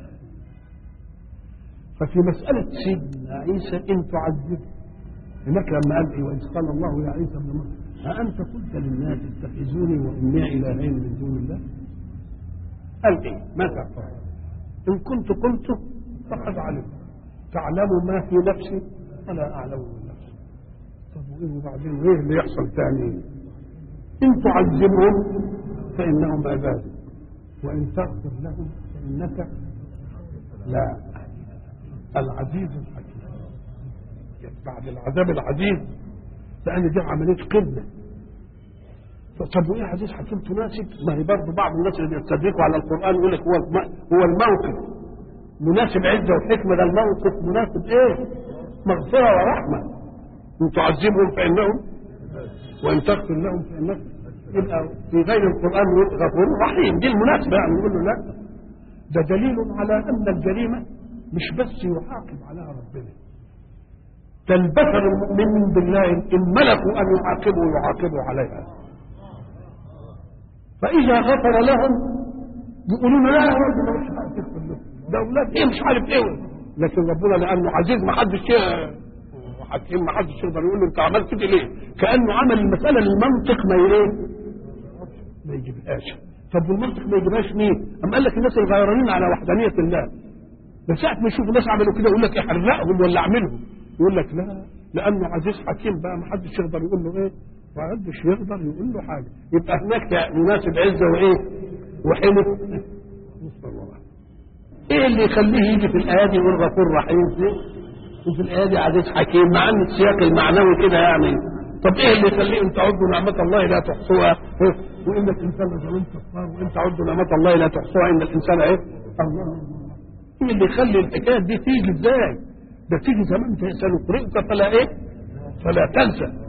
ففي مسألة سيدنا عيسى إن تعذب هناك لما قال إيه وإذ قال الله يا عيسى ابن مريم أأنت قلت للناس اتخذوني وأمي إلهين من دون الله؟ قال إيه؟ ماذا قال؟ إن كنت قلت فقد علم تعلم ما في نفسي ولا اعلم من نفسي. طب وايه وبعدين ايه اللي يحصل ثاني؟ ان تعذبهم فانهم عبادك وان تغفر لهم فانك لا العزيز الحكيم. بعد العذاب العزيز لان دي عمليه قمه. طب وايه عزيز حكيم تناسب؟ ما هي برضه بعض الناس اللي يستدركوا على القران يقول لك هو هو الموقف مناسب عزه وحكمه، ده الموقف مناسب ايه؟ مغفره ورحمه. ان تعذبهم فانهم وان تغفر لهم فانك يبقى في غير القران غفور رحيم، دي المناسبه يعني نقول له لا. ده دليل على ان الجريمه مش بس يعاقب عليها ربنا، ده البشر المؤمنين بالله ان ملكوا ان يعاقبوا يعاقبوا عليها. فاذا غفر لهم يقولون لا يا رب ما مش هتغفر لهم، ده اولاد ايه مش عارف ايه، لكن ربنا لانه عزيز ما حدش وحكيم ما حدش يقدر يقول له انت عملت كده ليه؟ كانه عمل المساله للمنطق ما ايه؟ ما يجيبهاش. طب والمنطق ما يجيبهاش مين؟ اما قال لك الناس الغيرانين على وحدانيه الله، بس ساعه ما يشوفوا الناس عملوا كده يقول لك احرقهم ولا اعملهم، يقول لك لا لانه عزيز حكيم بقى ما حدش يقدر يقول له ايه؟ ما حدش يقدر يقول له حاجه. يبقى هناك مناسب عزه وايه؟ وحلف. ايه اللي يخليه يجي في الايه دي يقول غفور رحيم وفي الايه دي عزيز حكيم مع ان السياق المعنوي كده يعني؟ طب ايه اللي يخليه ان تعدوا نعمه الله لا تحصوها وان الانسان لظلوم كفار وان تعدوا نعمه الله لا تحصوها ان الانسان ايه؟ الله. ايه اللي يخلي الحكايه دي تيجي ازاي؟ ده تيجي زمان سنقرئك فلا ايه؟ فلا تنسى.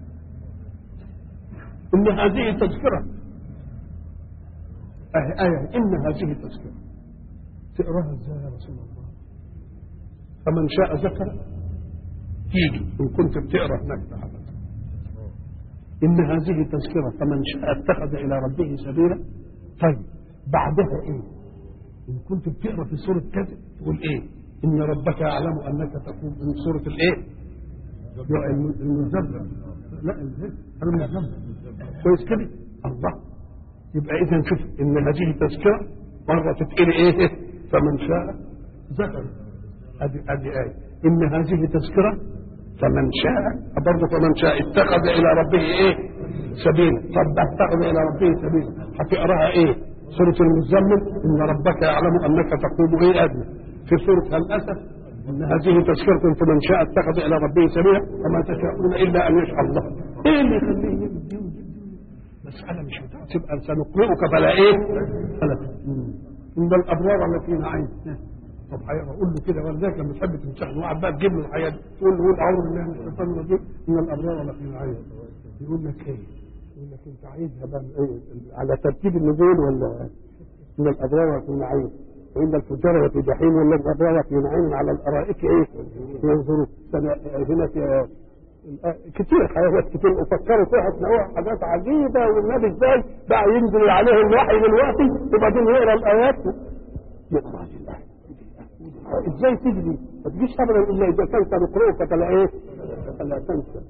ان هذه تذكره. آية آية إن هذه تذكرة تقراها ازاي يا رسول الله؟ فمن شاء ذكر تيجي إن كنت بتقرا هناك تعالى. إن هذه تذكرة فمن شاء اتخذ إلى ربه سبيلا. طيب بعدها إيه؟ إن كنت بتقرا في سورة كذا تقول إيه؟ إن ربك يعلم أنك تقوم من سورة الإيه؟ المزمل. لا المزمل كويس كده؟ الله. يبقى اذا شوف ان هذه تذكره مره تتقري ايه؟ فمن شاء ذكر. ادي ادي ايه ان هذه تذكره فمن شاء برضه فمن شاء اتخذ الى ربه ايه؟ سبيلا. طب اتخذ الى ربه سبيلا هتقراها ايه؟ سوره المزمل ان ربك يعلم انك تقوم ايه ادنى. في سوره الاسف ان هذه تذكره فمن شاء اتخذ الى ربه سبيلا وما تشاءون الا ان يشاء الله. ايه اللي يخليه يبدي مسألة مش بتاعت تبقى سنقرئك فلا ايه؟ فلا ان الابرار التي نعيم. طب هيقول له كده ولذلك لما تحب تمسحه وقعد بقى تجيب له الحياه تقول له قول اعوذ بالله من الشيطان الرجيم ان الابرار التي نعيم. يقول لك ايه؟ يقول لك انت عايزها بقى ايه؟ على ترتيب النزول ولا ان الابرار التي نعيم وان الفجار في جحيم ولا الابرار في نعيم على الارائك ايه؟ ينظروا هنا في كتير حاجات كتير وفكروا فيها تلاقوها حاجات عجيبه والنبي ازاي بقى ينزل عليه الوحي دلوقتي وبعدين يقرا الايات يقرا الايات ازاي تجري؟ ما تجيش ابدا الا اذا كنت نقرأك فلا ايه؟ فلا تنسى.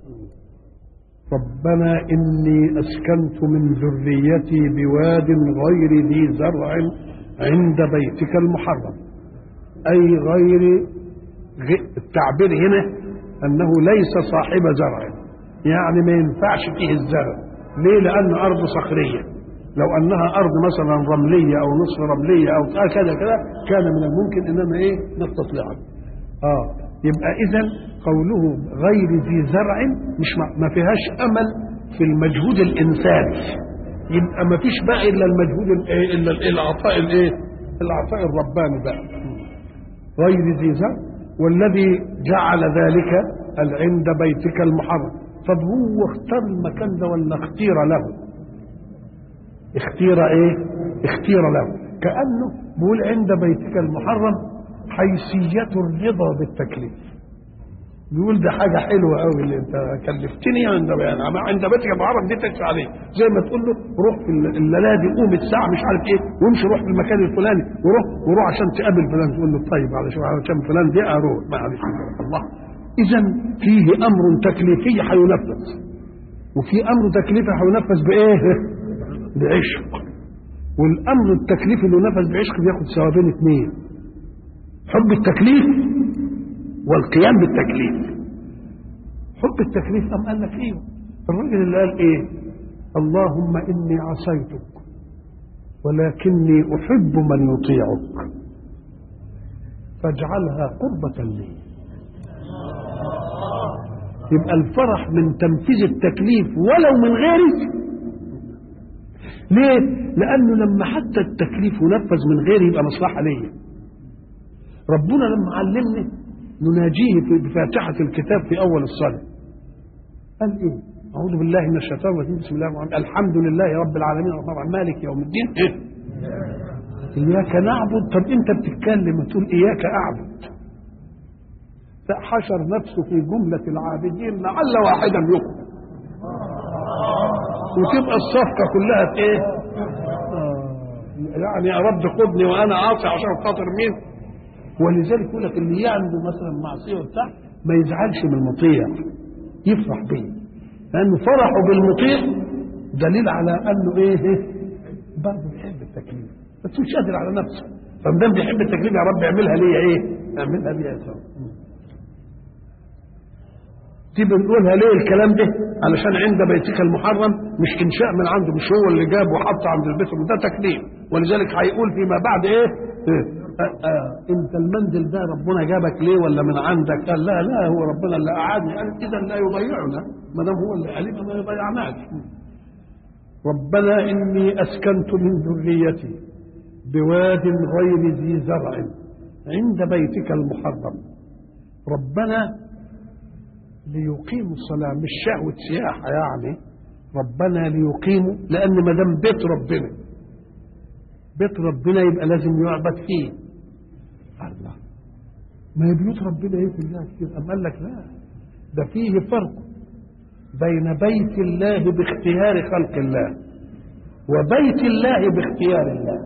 ربنا اني اسكنت من ذريتي بواد غير ذي زرع عند بيتك المحرم. اي غير التعبير هنا أنه ليس صاحب زرع، يعني ما ينفعش فيه الزرع. ليه؟ لأن أرض صخرية. لو أنها أرض مثلا رملية أو نصف رملية أو كذا كذا كان من الممكن إنما إيه نستطلعه. آه يبقى إذا قوله غير ذي زرع مش ما فيهاش أمل في المجهود الإنساني، يبقى ما فيش بقى إلا المجهود الإيه إلا العطاء الإيه العطاء الرباني بقى. غير ذي زرع والذي جعل ذلك عند بيتك المحرم. طب هو اختار المكان ده ولا اختير له؟ اختير ايه؟ اختير له. كأنه بيقول عند بيتك المحرم حيثية الرضا بالتكليف. بيقول ده حاجة حلوة قوي اللي انت كلفتني عند يعني عند بيتك المحرم دي تكفي عليه. زي ما تقول له روح في الليلة دي قوم الساعة مش عارف ايه وامشي روح في المكان الفلاني وروح وروح عشان تقابل فلان. تقول له طيب علشان عشان فلان دي اروح معلش الله. إذا فيه أمر تكليفي هينفذ وفي أمر تكليفي هينفذ بإيه؟ بعشق. والأمر التكليفي اللي ينفذ بعشق بياخد ثوابين اثنين. حب التكليف والقيام بالتكليف. حب التكليف أم قال لك ايه؟ الراجل اللي قال ايه؟ اللهم إني عصيتك ولكني أحب من يطيعك فاجعلها قربة لي. يبقى الفرح من تنفيذ التكليف ولو من غيرك. ليه؟ لأنه لما حتى التكليف ينفذ من غيري يبقى مصلحة ليا. ربنا لما علمني نناجيه بفاتحة الكتاب في أول الصلاة قال إيه؟ أعوذ بالله من الشيطان الرجيم، بسم الله الرحمن الرحيم، الحمد لله رب العالمين الرحمن الرحيم مالك يوم الدين. إيه؟ إياك نعبد. طب أنت بتتكلم وتقول إياك أعبد، فحشر نفسه في جملة العابدين لعل واحدا يقبل، وتبقى الصفقة كلها إيه؟ آه يعني يا رب خدني وأنا عاصي عشان خاطر مين؟ ولذلك يقول لك اللي عنده مثلا معصية وبتاع ما يزعلش من المطيع، يفرح بيه، لأنه فرحه بالمطيع دليل على أنه إيه؟ برضه بيحب التكليف بس مش قادر على نفسه. فمدام بيحب التكليف يا رب اعملها ليا إيه؟ اعملها ليا سوا. دي بنقولها ليه الكلام ده؟ علشان عند بيتك المحرم مش إنشاء من عنده، مش هو اللي جاب وحط عند البيت، ده تكليف. ولذلك هيقول فيما بعد إيه؟ آه آه انت المنزل ده ربنا جابك ليه ولا من عندك؟ قال لا لا هو ربنا اللي قعدني. قال اذا لا يضيعنا، ما دام هو اللي قال ما يضيعناش. ربنا اني اسكنت من ذريتي بواد غير ذي زرع عند بيتك المحرم. ربنا ليقيموا الصلاه، مش شهوه سياحه يعني. ربنا ليقيموا، لان ما دام بيت ربنا بيت ربنا يبقى لازم يعبد فيه. الله، ما هي بيوت ربنا ايه في الله كتير. أم قال لك لا، ده فيه فرق بين بيت الله باختيار خلق الله وبيت الله باختيار الله.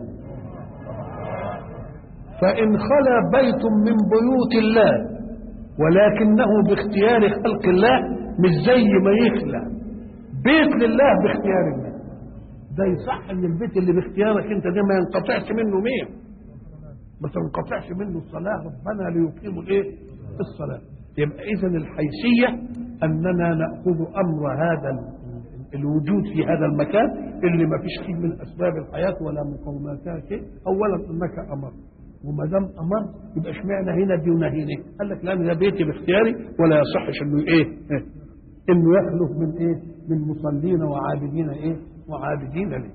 فإن خلا بيت من بيوت الله ولكنه باختيار خلق الله مش زي ما يخلى بيت لله باختيار الله. ده يصح ان البيت اللي باختيارك انت ده ما ينقطعش منه مين؟ ما تنقطعش منه الصلاه. ربنا ليقيموا الايه؟ الصلاه. يبقى اذا الحيثيه اننا ناخذ امر هذا الوجود في هذا المكان اللي ما فيش فيه من اسباب الحياه ولا مقوماتها شيء. اولا انك امر، وما دام امر يبقى اشمعنى هنا دي ونهينا؟ قال لك لان ده بيتي باختياري ولا يصحش انه ايه؟ انه يخلف من ايه؟ من مصلين وعابدين ايه؟ وعابدين لي.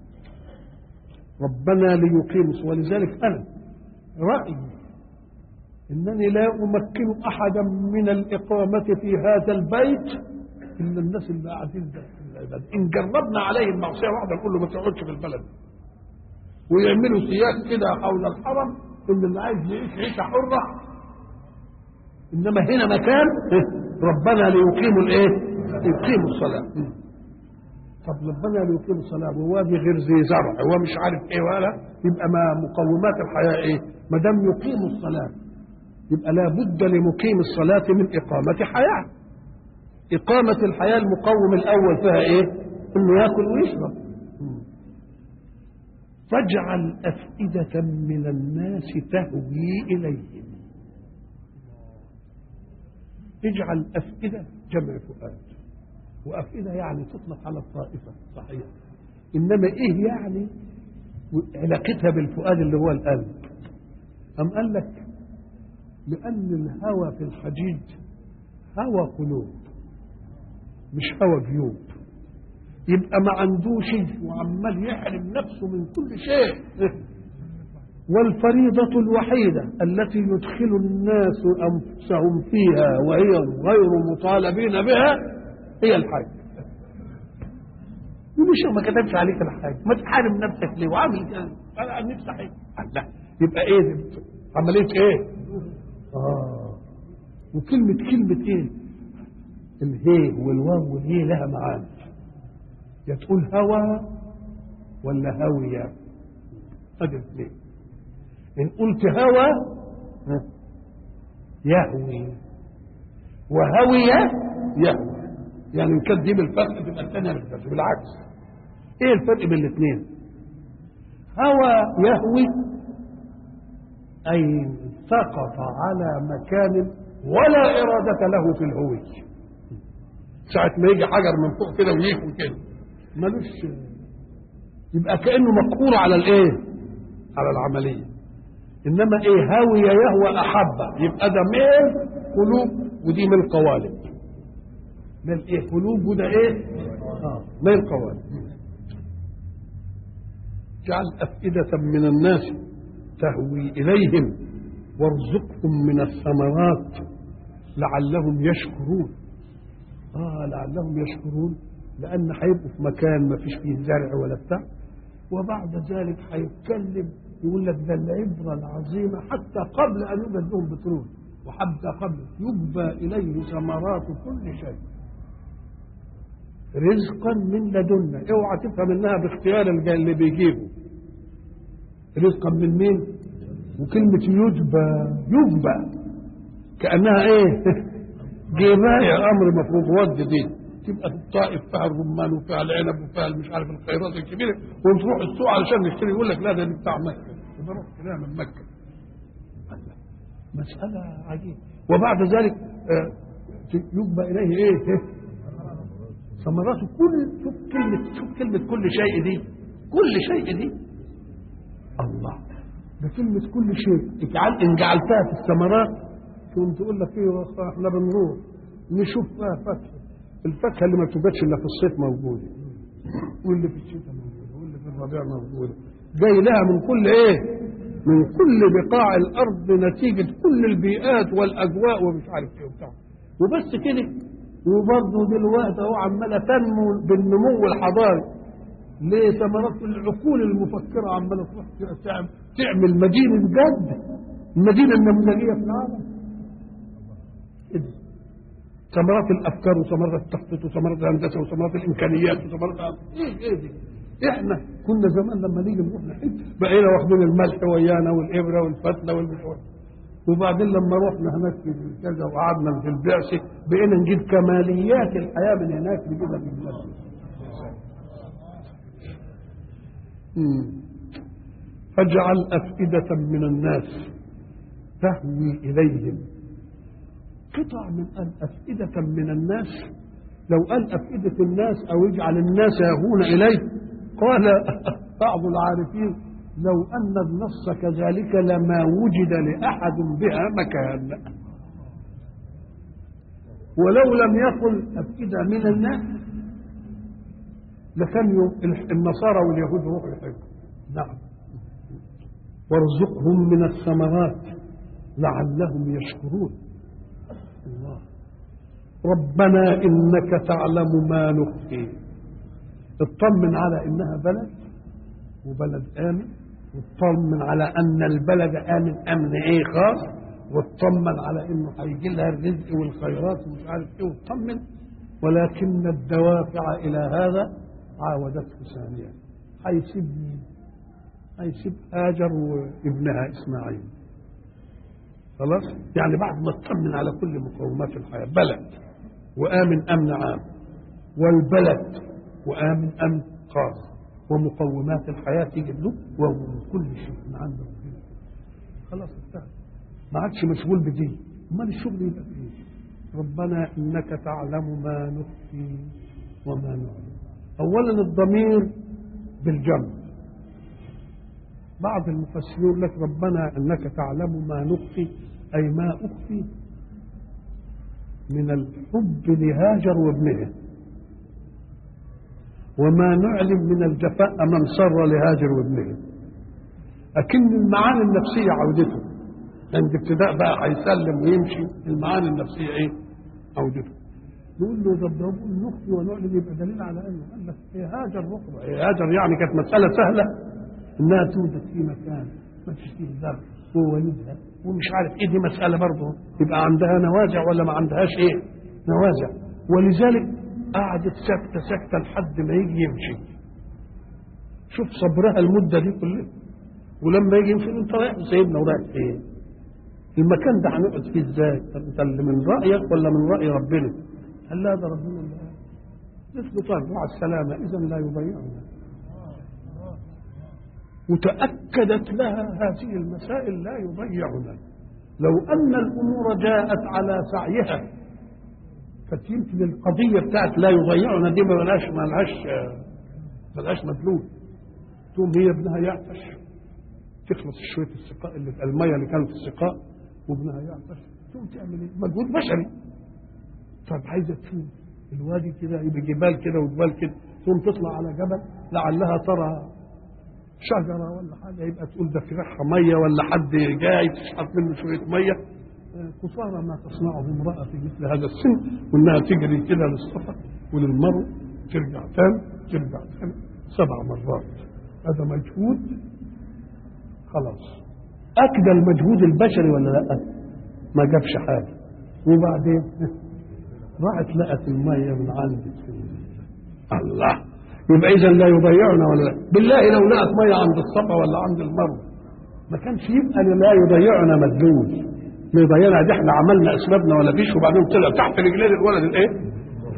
ربنا ليقيموا. ولذلك انا رايي انني لا امكن احدا من الاقامه في هذا البيت الا الناس اللي قاعدين في العباده. ان جربنا عليه المعصيه واحده نقول له ما تقعدش في البلد، ويعملوا سياق كده حول الحرم ان اللي عايز يعيش عيشه حره. انما هنا مكان ربنا ليقيموا الايه؟ يقيموا الصلاه. طب ربنا ليقيم الصلاه ووادي غير ذي زرع هو مش عارف ايه ولا، يبقى ما مقومات الحياه ايه؟ ما دام يقيم الصلاه يبقى لا بد لمقيم الصلاه من اقامه حياه. اقامه الحياه المقوم الاول فيها ايه؟ انه ياكل ويشرب. فاجعل افئده من الناس تهوي اليهم. اجعل افئده جمع فؤاد، وأفئدة يعني تطلق على الطائفة صحيح، إنما إيه يعني علاقتها بالفؤاد اللي هو القلب؟ أم قال لك لأن الهوى في الحديد هوى قلوب مش هوى جيوب. يبقى ما عندوش وعمال يحرم نفسه من كل شيء. والفريضة الوحيدة التي يدخل الناس أنفسهم فيها وهي غير مطالبين بها هي الحج. ومش ما كتبش عليك الحج، ما تحارم نفسك ليه وعامل كده؟ انا نفسي حج. لا، يبقى ايه عمليه ايه؟ اه وكلمه كلمه ايه؟ الهي والواو والهي لها معاني. يا تقول هوى ولا هاويه. ادي الاثنين. ان قلت هوى يهوي وهويه يهوي، يعني ان كانت دي بالفتح تبقى الثانيه بالفتح. بالعكس، ايه الفرق بين الاثنين؟ هوى يهوي اي سقط على مكان ولا إرادة له في الهوي. ساعة ما يجي حجر من فوق كده ويجي كده ملوش، يبقى كأنه مقهور على الايه؟ على العملية. انما ايه؟ هاوي يهوى احبه، يبقى ده ميل قلوب ودي ميل قوالب. ميل ايه؟ قلوب وده ايه؟ اه ميل قوالب. جعل أفئدة من الناس تهوي إليهم وارزقهم من الثمرات لعلهم يشكرون. آه لعلهم يشكرون، لأن هيبقوا في مكان ما فيش فيه زرع ولا بتاع، وبعد ذلك هيتكلم يقول لك ده العبرة العظيمة حتى قبل أن يوجد لهم بترول، وحتى قبل يجبى إليه ثمرات كل شيء رزقا من لدنا. اوعى تفهم انها باختيار اللي بيجيبه، رزقا من مين؟ وكلمة يجبى يجبى كأنها ايه؟ جباية امر مفروض ود دي. تبقى في الطائف فيها الرمان وفيها العنب وفيها مش عارف الخيرات الكبيرة، ونروح السوق علشان نشتري يقول لك لا ده بتاع مكة، بروح كده من مكة. مسألة عجيبة. وبعد ذلك يجبى إليه ايه؟ ثمراته كل. شوف كلمة شوف كلمة كل شيء دي، كل شيء دي الله، ده كلمة كل شيء. اجعل إن جعلتها في الثمرات تقوم تقول لك ايه؟ احنا بنروح نشوف فيها فاكهة، الفاكهة اللي ما توجدش إلا في الصيف موجودة، واللي في الشتاء موجودة، واللي في الربيع موجودة، جاي لها من كل ايه؟ من كل بقاع الأرض نتيجة كل البيئات والأجواء ومش عارف ايه وبتاع. وبس كده. وبرضه دلوقتي اهو عماله تنمو بالنمو الحضاري. ليه؟ ثمرات العقول المفكره عماله تروح تعمل مدينه جد، المدينه النموذجيه في العالم. إيه؟ ثمرات الافكار وثمرات التخطيط وثمرات الهندسه وثمرات الامكانيات وثمرات ايه ايه دي؟ احنا كنا زمان لما نيجي نروح نحج بقينا واخدين الملح ويانا والابره والفتله والمشوار، وبعدين لما رحنا هناك في كذا وقعدنا في البعثه بقينا نجيب كماليات الحياه من هناك نجيبها في البلد. فاجعل أفئدة من الناس تهوي إليهم. قطع من قال أفئدة من الناس، لو قال أفئدة الناس أو اجعل الناس يهون إليه، قال بعض العارفين لو أن النص كذلك لما وجد لأحد بها مكان، ولو لم يقل أفئدة من الناس لكان النصارى واليهود روحوا يحبوا. نعم. وارزقهم من الثمرات لعلهم يشكرون. الله. ربنا إنك تعلم ما نخفي. اطمن على إنها بلد وبلد آمن، واطمن على أن البلد آمن أمن إيه خاص، واطمن على إنه هيجي لها الرزق والخيرات ومش عارف إيه، واطمن. ولكن الدوافع إلى هذا عاودته ثانيا. هيسيب هيسيب هاجر وابنها إسماعيل. خلاص؟ يعني بعد ما اطمن على كل مقومات الحياة، بلد وآمن أمن عام، والبلد وآمن أمن خاص، ومقومات الحياة تيجي له وكل شيء من عنده. خلاص انتهى، ما عادش مشغول بدي. امال الشغل يبقى فيه؟ ربنا إنك تعلم ما نخفي وما نعلم. أولا الضمير بالجمع. بعض المفسرين يقول لك ربنا إنك تعلم ما نخفي، أي ما أخفي من الحب لهاجر وابنها، وما نعلم من الجفاء من سر لهاجر وابنها. أكن المعاني النفسية عودته عند ابتداء بقى هيسلم ويمشي، المعاني النفسية إيه؟ عودته. نقول له طب ده نخفي ونعلم يبقى دليل على أنه قال لك إيه هاجر رقبة. إيه هاجر يعني كانت مسألة سهلة إنها توجد في مكان ما فيش فيه ذنب وولدها ومش عارف إيه، دي مسألة برضه يبقى عندها نوازع ولا ما عندهاش إيه؟ نوازع. ولذلك قعدت ساكتة ساكتة لحد ما يجي يمشي. شوف صبرها المدة دي كلها، ولما يجي يمشي انت رايح سيبنا ورايح فين؟ المكان ده هنقعد فيه ازاي؟ طب انت اللي من رأيك ولا من رأي ربنا؟ قال لا ده ربنا اللي قال. نثبت مع السلامة إذا لا يضيعنا. وتأكدت لها هذه المسائل لا يضيعنا. لو أن الأمور جاءت على سعيها كانت يمكن القضية بتاعت لا يضيعنا دي ما لهاش ما لهاش ما لهاش مدلول. تقوم هي ابنها يعطش تخلص شوية السقاء اللي في المية اللي كانت في السقاء وابنها يعطش تقوم تعمل ايه؟ مجهود بشري. طب عايزة تشوف الوادي كده يبقى جبال كده وجبال كده، تقوم تطلع على جبل لعلها ترى شجرة ولا حاجة يبقى تقول ده في ريحها مية ولا حد جاي تشحط منه شوية مية. قصارى ما تصنعه امرأة في مثل هذا السن، وانها تجري كده للصفا وللمروة ترجع تاني ترجع تاني سبع مرات. هذا مجهود خلاص أكدى المجهود البشري ولا لا؟ ما جابش حاجة. وبعدين راحت لقت المية من عند الله، يبقى إذا لا يضيعنا ولا لا؟ بالله لو لقت مية عند الصفا ولا عند المروة ما كانش يبقى لا يضيعنا مدلول. ما يضيعنا دي احنا عملنا اسبابنا ولا فيش، وبعدين طلع تحت رجلين الولد الايه؟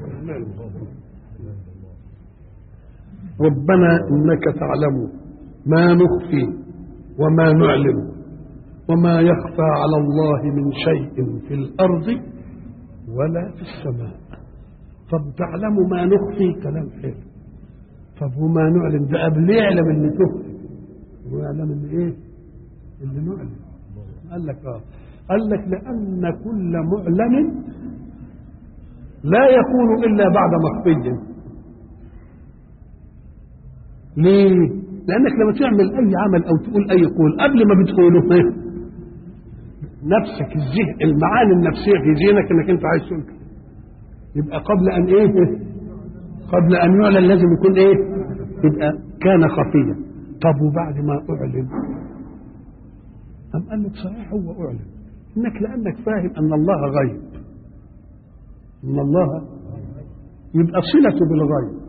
ربنا انك تعلم ما نخفي وما نعلم وما يخفى على الله من شيء في الارض ولا في السماء. طب تعلم ما نخفي كلام حلو، طب وما نعلم ده قبل يعلم اللي تخفي ويعلم اللي ايه اللي نعلم. قال لك اه قال لك لان كل معلم لا يكون الا بعد مخفي. ليه؟ لانك لما تعمل اي عمل او تقول اي قول قبل ما بتقوله ايه نفسك الذهن المعاني النفسيه في ذهنك انك انت عايز تقول كده، يبقى قبل ان ايه قبل ان يعلن لازم يكون ايه يبقى كان خفيا. طب وبعد ما اعلن أم قال لك صحيح هو اعلن انك لانك فاهم ان الله غيب، ان الله يبقى صلته بالغيب.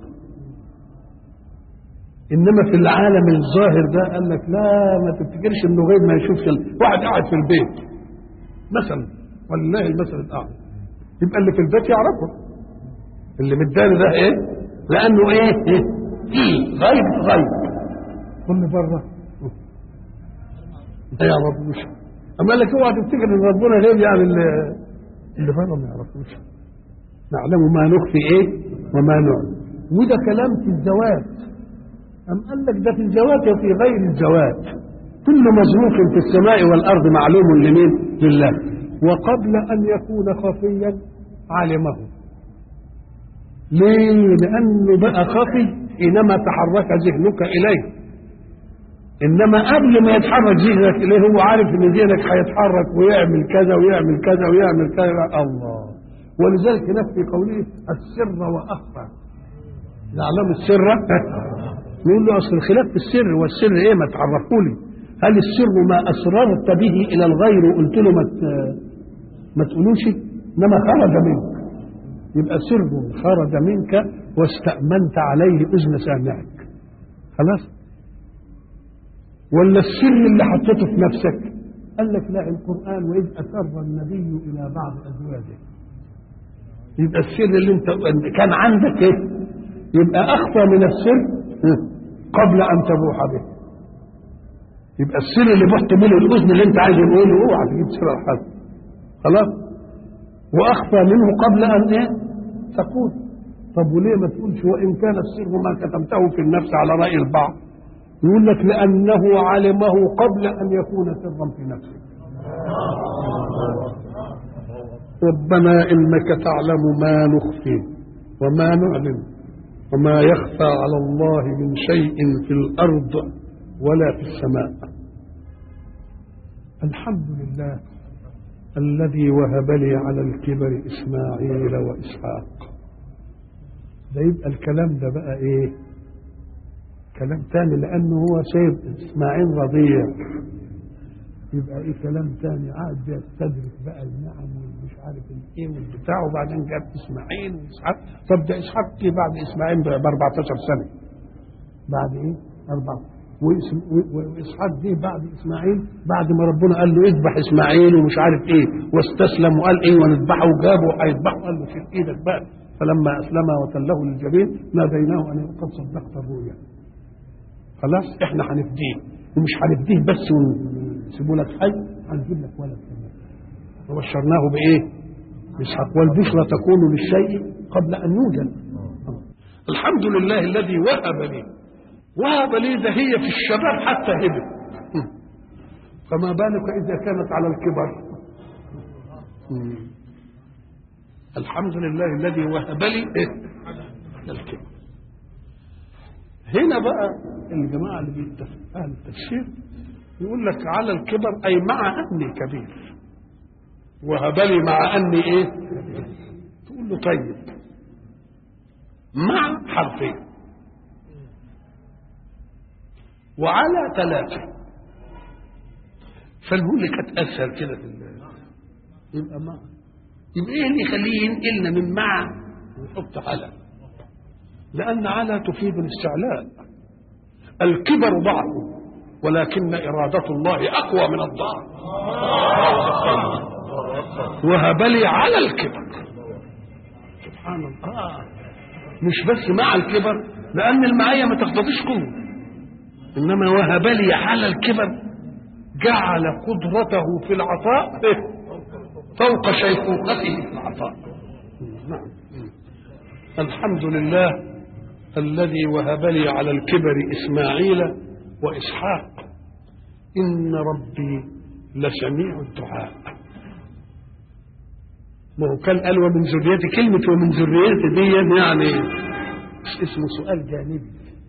انما في العالم الظاهر ده قال لك لا ما تفتكرش انه غيب ما يشوفش. واحد قاعد في البيت مثلا والله المثل الاعلى يبقى اللي في البيت يعرفه، اللي مداني ده ايه لانه ايه ايه فيه غيب غيب. كل بره ما يعرفوش. اما لك اوعى تفتكر ان ربنا غيب يعني اللي اللي بره ما يعرفوش. نعلم ما نخفي ايه وما نعلم. وده كلام في الزواج. أم قال لك ده في الزواج وفي غير الزواج كل مظروف في السماء والأرض معلوم لمين؟ لله. وقبل أن يكون خفيا علمه. ليه؟ لأنه بقى خفي حينما تحرك ذهنك إليه، إنما قبل ما يتحرك ذهنك إليه هو عارف إن ذهنك هيتحرك ويعمل كذا ويعمل كذا ويعمل كذا. الله. ولذلك هناك في قوله السر وأخفى. يعلم السر يقول له اصل الخلاف في السر، والسر ايه ما تعرفوا لي. هل السر ما اسررت به الى الغير وقلت له ما ما تقولوش انما خرج منك، يبقى سر خرج منك واستأمنت عليه اذن سامعك خلاص. ولا السر اللي حطيته في نفسك قال لك لا القرآن واذ اسر النبي الى بعض ازواجه، يبقى السر اللي انت كان عندك ايه يبقى اخفى من السر قبل ان تبوح به. يبقى السر اللي بحت منه الاذن اللي انت عايز تقوله اوعى تجيب سر حد خلاص، واخفى منه قبل ان ايه تقول. طب وليه ما تقولش وان كان السر ما كتمته في النفس على راي البعض؟ يقول لك لانه علمه قبل ان يكون سرا في نفسه. ربنا انك تعلم ما نخفي وما نعلم وما يخفى على الله من شيء في الأرض ولا في السماء. الحمد لله الذي وهب لي على الكبر إسماعيل وإسحاق. ده يبقى الكلام ده بقى إيه كلام تاني، لأنه هو سيد إسماعيل رضيع، يبقى إيه كلام تاني قاعد بيستدرك بقى النعم والمش عارف الايه والبتاع، وبعدين جاب اسماعيل واسحاق. طب ده اسحاق جه بعد اسماعيل ب أربعتاشر سنه، بعد ايه؟ أربعة. واسحاق جه بعد اسماعيل بعد ما ربنا قال له اذبح اسماعيل ومش عارف ايه، واستسلم وقال ايه ونذبحه، وجابه هيذبحه قال له شيل ايدك بقى. فلما اسلم وتله للجبين ناديناه ان قد صدقت الرؤيا. خلاص احنا هنفديه، ومش هنفديه بس ونسيبه لك حي، هنجيب لك ولد كمان. وبشرناه بايه؟ باسحاق، والبشرى تكون للشيء قبل ان يوجد. الحمد لله الذي وهب لي، وهب لي ده هي في الشباب حتى هبه، فما بالك اذا كانت على الكبر. الحمد لله الذي وهب لي ايه؟ الكبر. هنا بقى الجماعه اللي بيتفق اهل التفسير يقول لك على الكبر اي مع اني كبير، وهب لي مع اني ايه؟ تقول له طيب مع حرفين وعلى ثلاثه، فالهو اللي كانت اسهل كده في يبقى مع، يبقى ايه اللي يخليه ينقلنا من مع ويحط على؟ لان على تفيد الاستعلاء. الكبر ضعف ولكن إرادة الله أقوى من الضعف. وهب لي على الكبر، سبحان الله، مش بس مع الكبر، لأن المعية ما تقتضيش قوة، إنما وهب لي على الكبر جعل قدرته في العطاء فوق شيخوخته في العطاء. نعم. الحمد لله الذي وهب لي على الكبر إسماعيل وإسحاق إن ربي لسميع الدعاء. ما هو كان قال ومن ذريتي، كلمة ومن ذريتي دي يعني اسمه سؤال جانبي،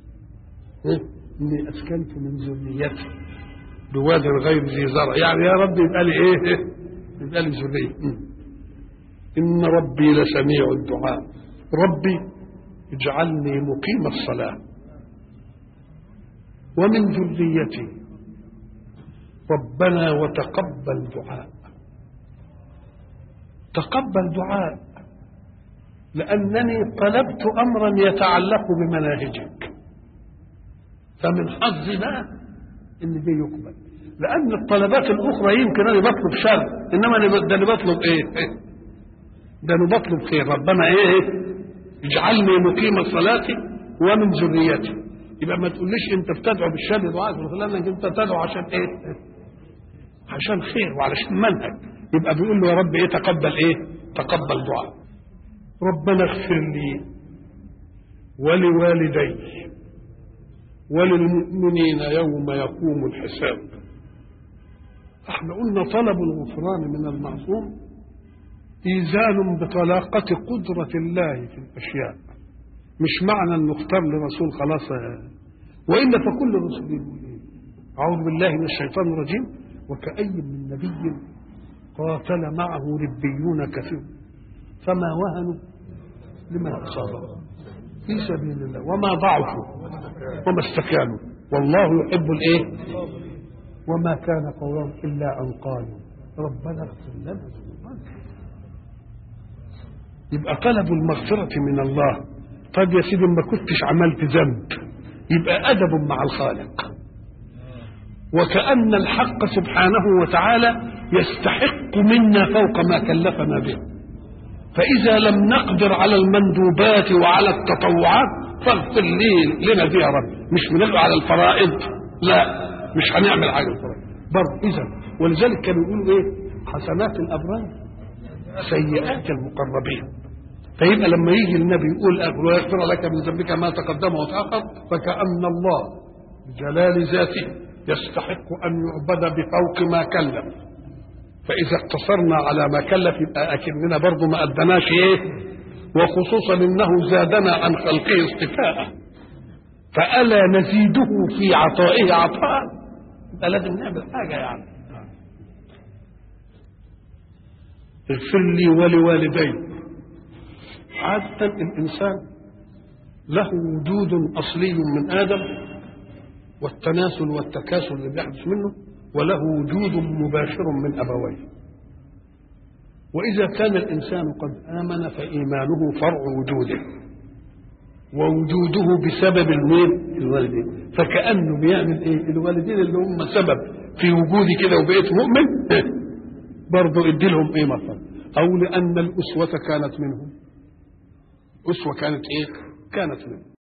إني أسكنت من ذريتي بواد غير ذي زرع، يعني يا ربي يبقى لي إيه؟ يبقى لي ذرية. إن ربي لسميع الدعاء، ربي اجعلني مقيم الصلاة ومن ذريتي ربنا وتقبل دعاء. تقبل دعاء لأنني طلبت أمرا يتعلق بمناهجك، فمن حظي بقى إن دي يقبل، لأن الطلبات الأخرى يمكن أنا بطلب شر، إنما ده أنا بطلب إيه؟ ده أنا بطلب خير. ربنا إيه؟ اجعلني مقيم الصلاة ومن ذريتي. يبقى ما تقوليش أنت بتدعو بالشر دعاء لأنك أنت تدعو عشان إيه؟ عشان خير وعلشان منهج. يبقى بيقول له يا رب إيه؟ تقبل إيه؟ تقبل دعاء. ربنا اغفر لي ولوالدي وللمؤمنين يوم يقوم الحساب. احنا قلنا طلب الغفران من المعصوم إيزان بطلاقة قدرة الله في الأشياء، مش معنى أن نختار لرسول خلاص، وإلا فكل الرسل أعوذ بالله من الشيطان الرجيم وكأي من نبي قاتل معه ربيون كثير فما وهنوا لما أصابهم في سبيل الله وما ضعفوا وما استكانوا والله يحب الإيه؟ وما كان قولهم إلا أن قالوا ربنا اغفر لنا ذنوبنا. يبقى طلب المغفرة من الله. طيب يا سيدي ما كنتش عملت ذنب، يبقى أدب مع الخالق، وكأن الحق سبحانه وتعالى يستحق منا فوق ما كلفنا به. فإذا لم نقدر على المندوبات وعلى التطوعات فاغفر لي لنا دي يا رب، مش بنقدر على الفرائض، لا مش هنعمل حاجة الفرائض برضه. إذا ولذلك كانوا يقولوا إيه؟ حسنات الأبرار سيئات المقربين. فيبقى لما يجي النبي يقول ويغفر لك من ذنبك ما تقدم وتأخر، فكأن الله بجلال ذاته يستحق أن يعبد بفوق ما كلف. فإذا اقتصرنا على ما كلف يبقى أكننا برضه ما أدناش إيه، وخصوصا إنه زادنا عن خلقه اصطفاء، فألا نزيده في عطائه عطاء، يبقى لازم نعمل حاجة يعني. اغفر لي ولوالدي. عادة الإنسان له وجود أصلي من آدم والتناسل والتكاسل اللي بيحدث منه، وله وجود مباشر من أبويه. وإذا كان الإنسان قد آمن فإيمانه فرع وجوده، ووجوده بسبب المين؟ الوالدين. فكأنه بيعمل إيه؟ الوالدين اللي هم سبب في وجودي كده وبقيت مؤمن برضه ادي لهم إيه مثلا؟ أو لأن الأسوة كانت منهم. أسوة كانت إيه؟ كانت منهم.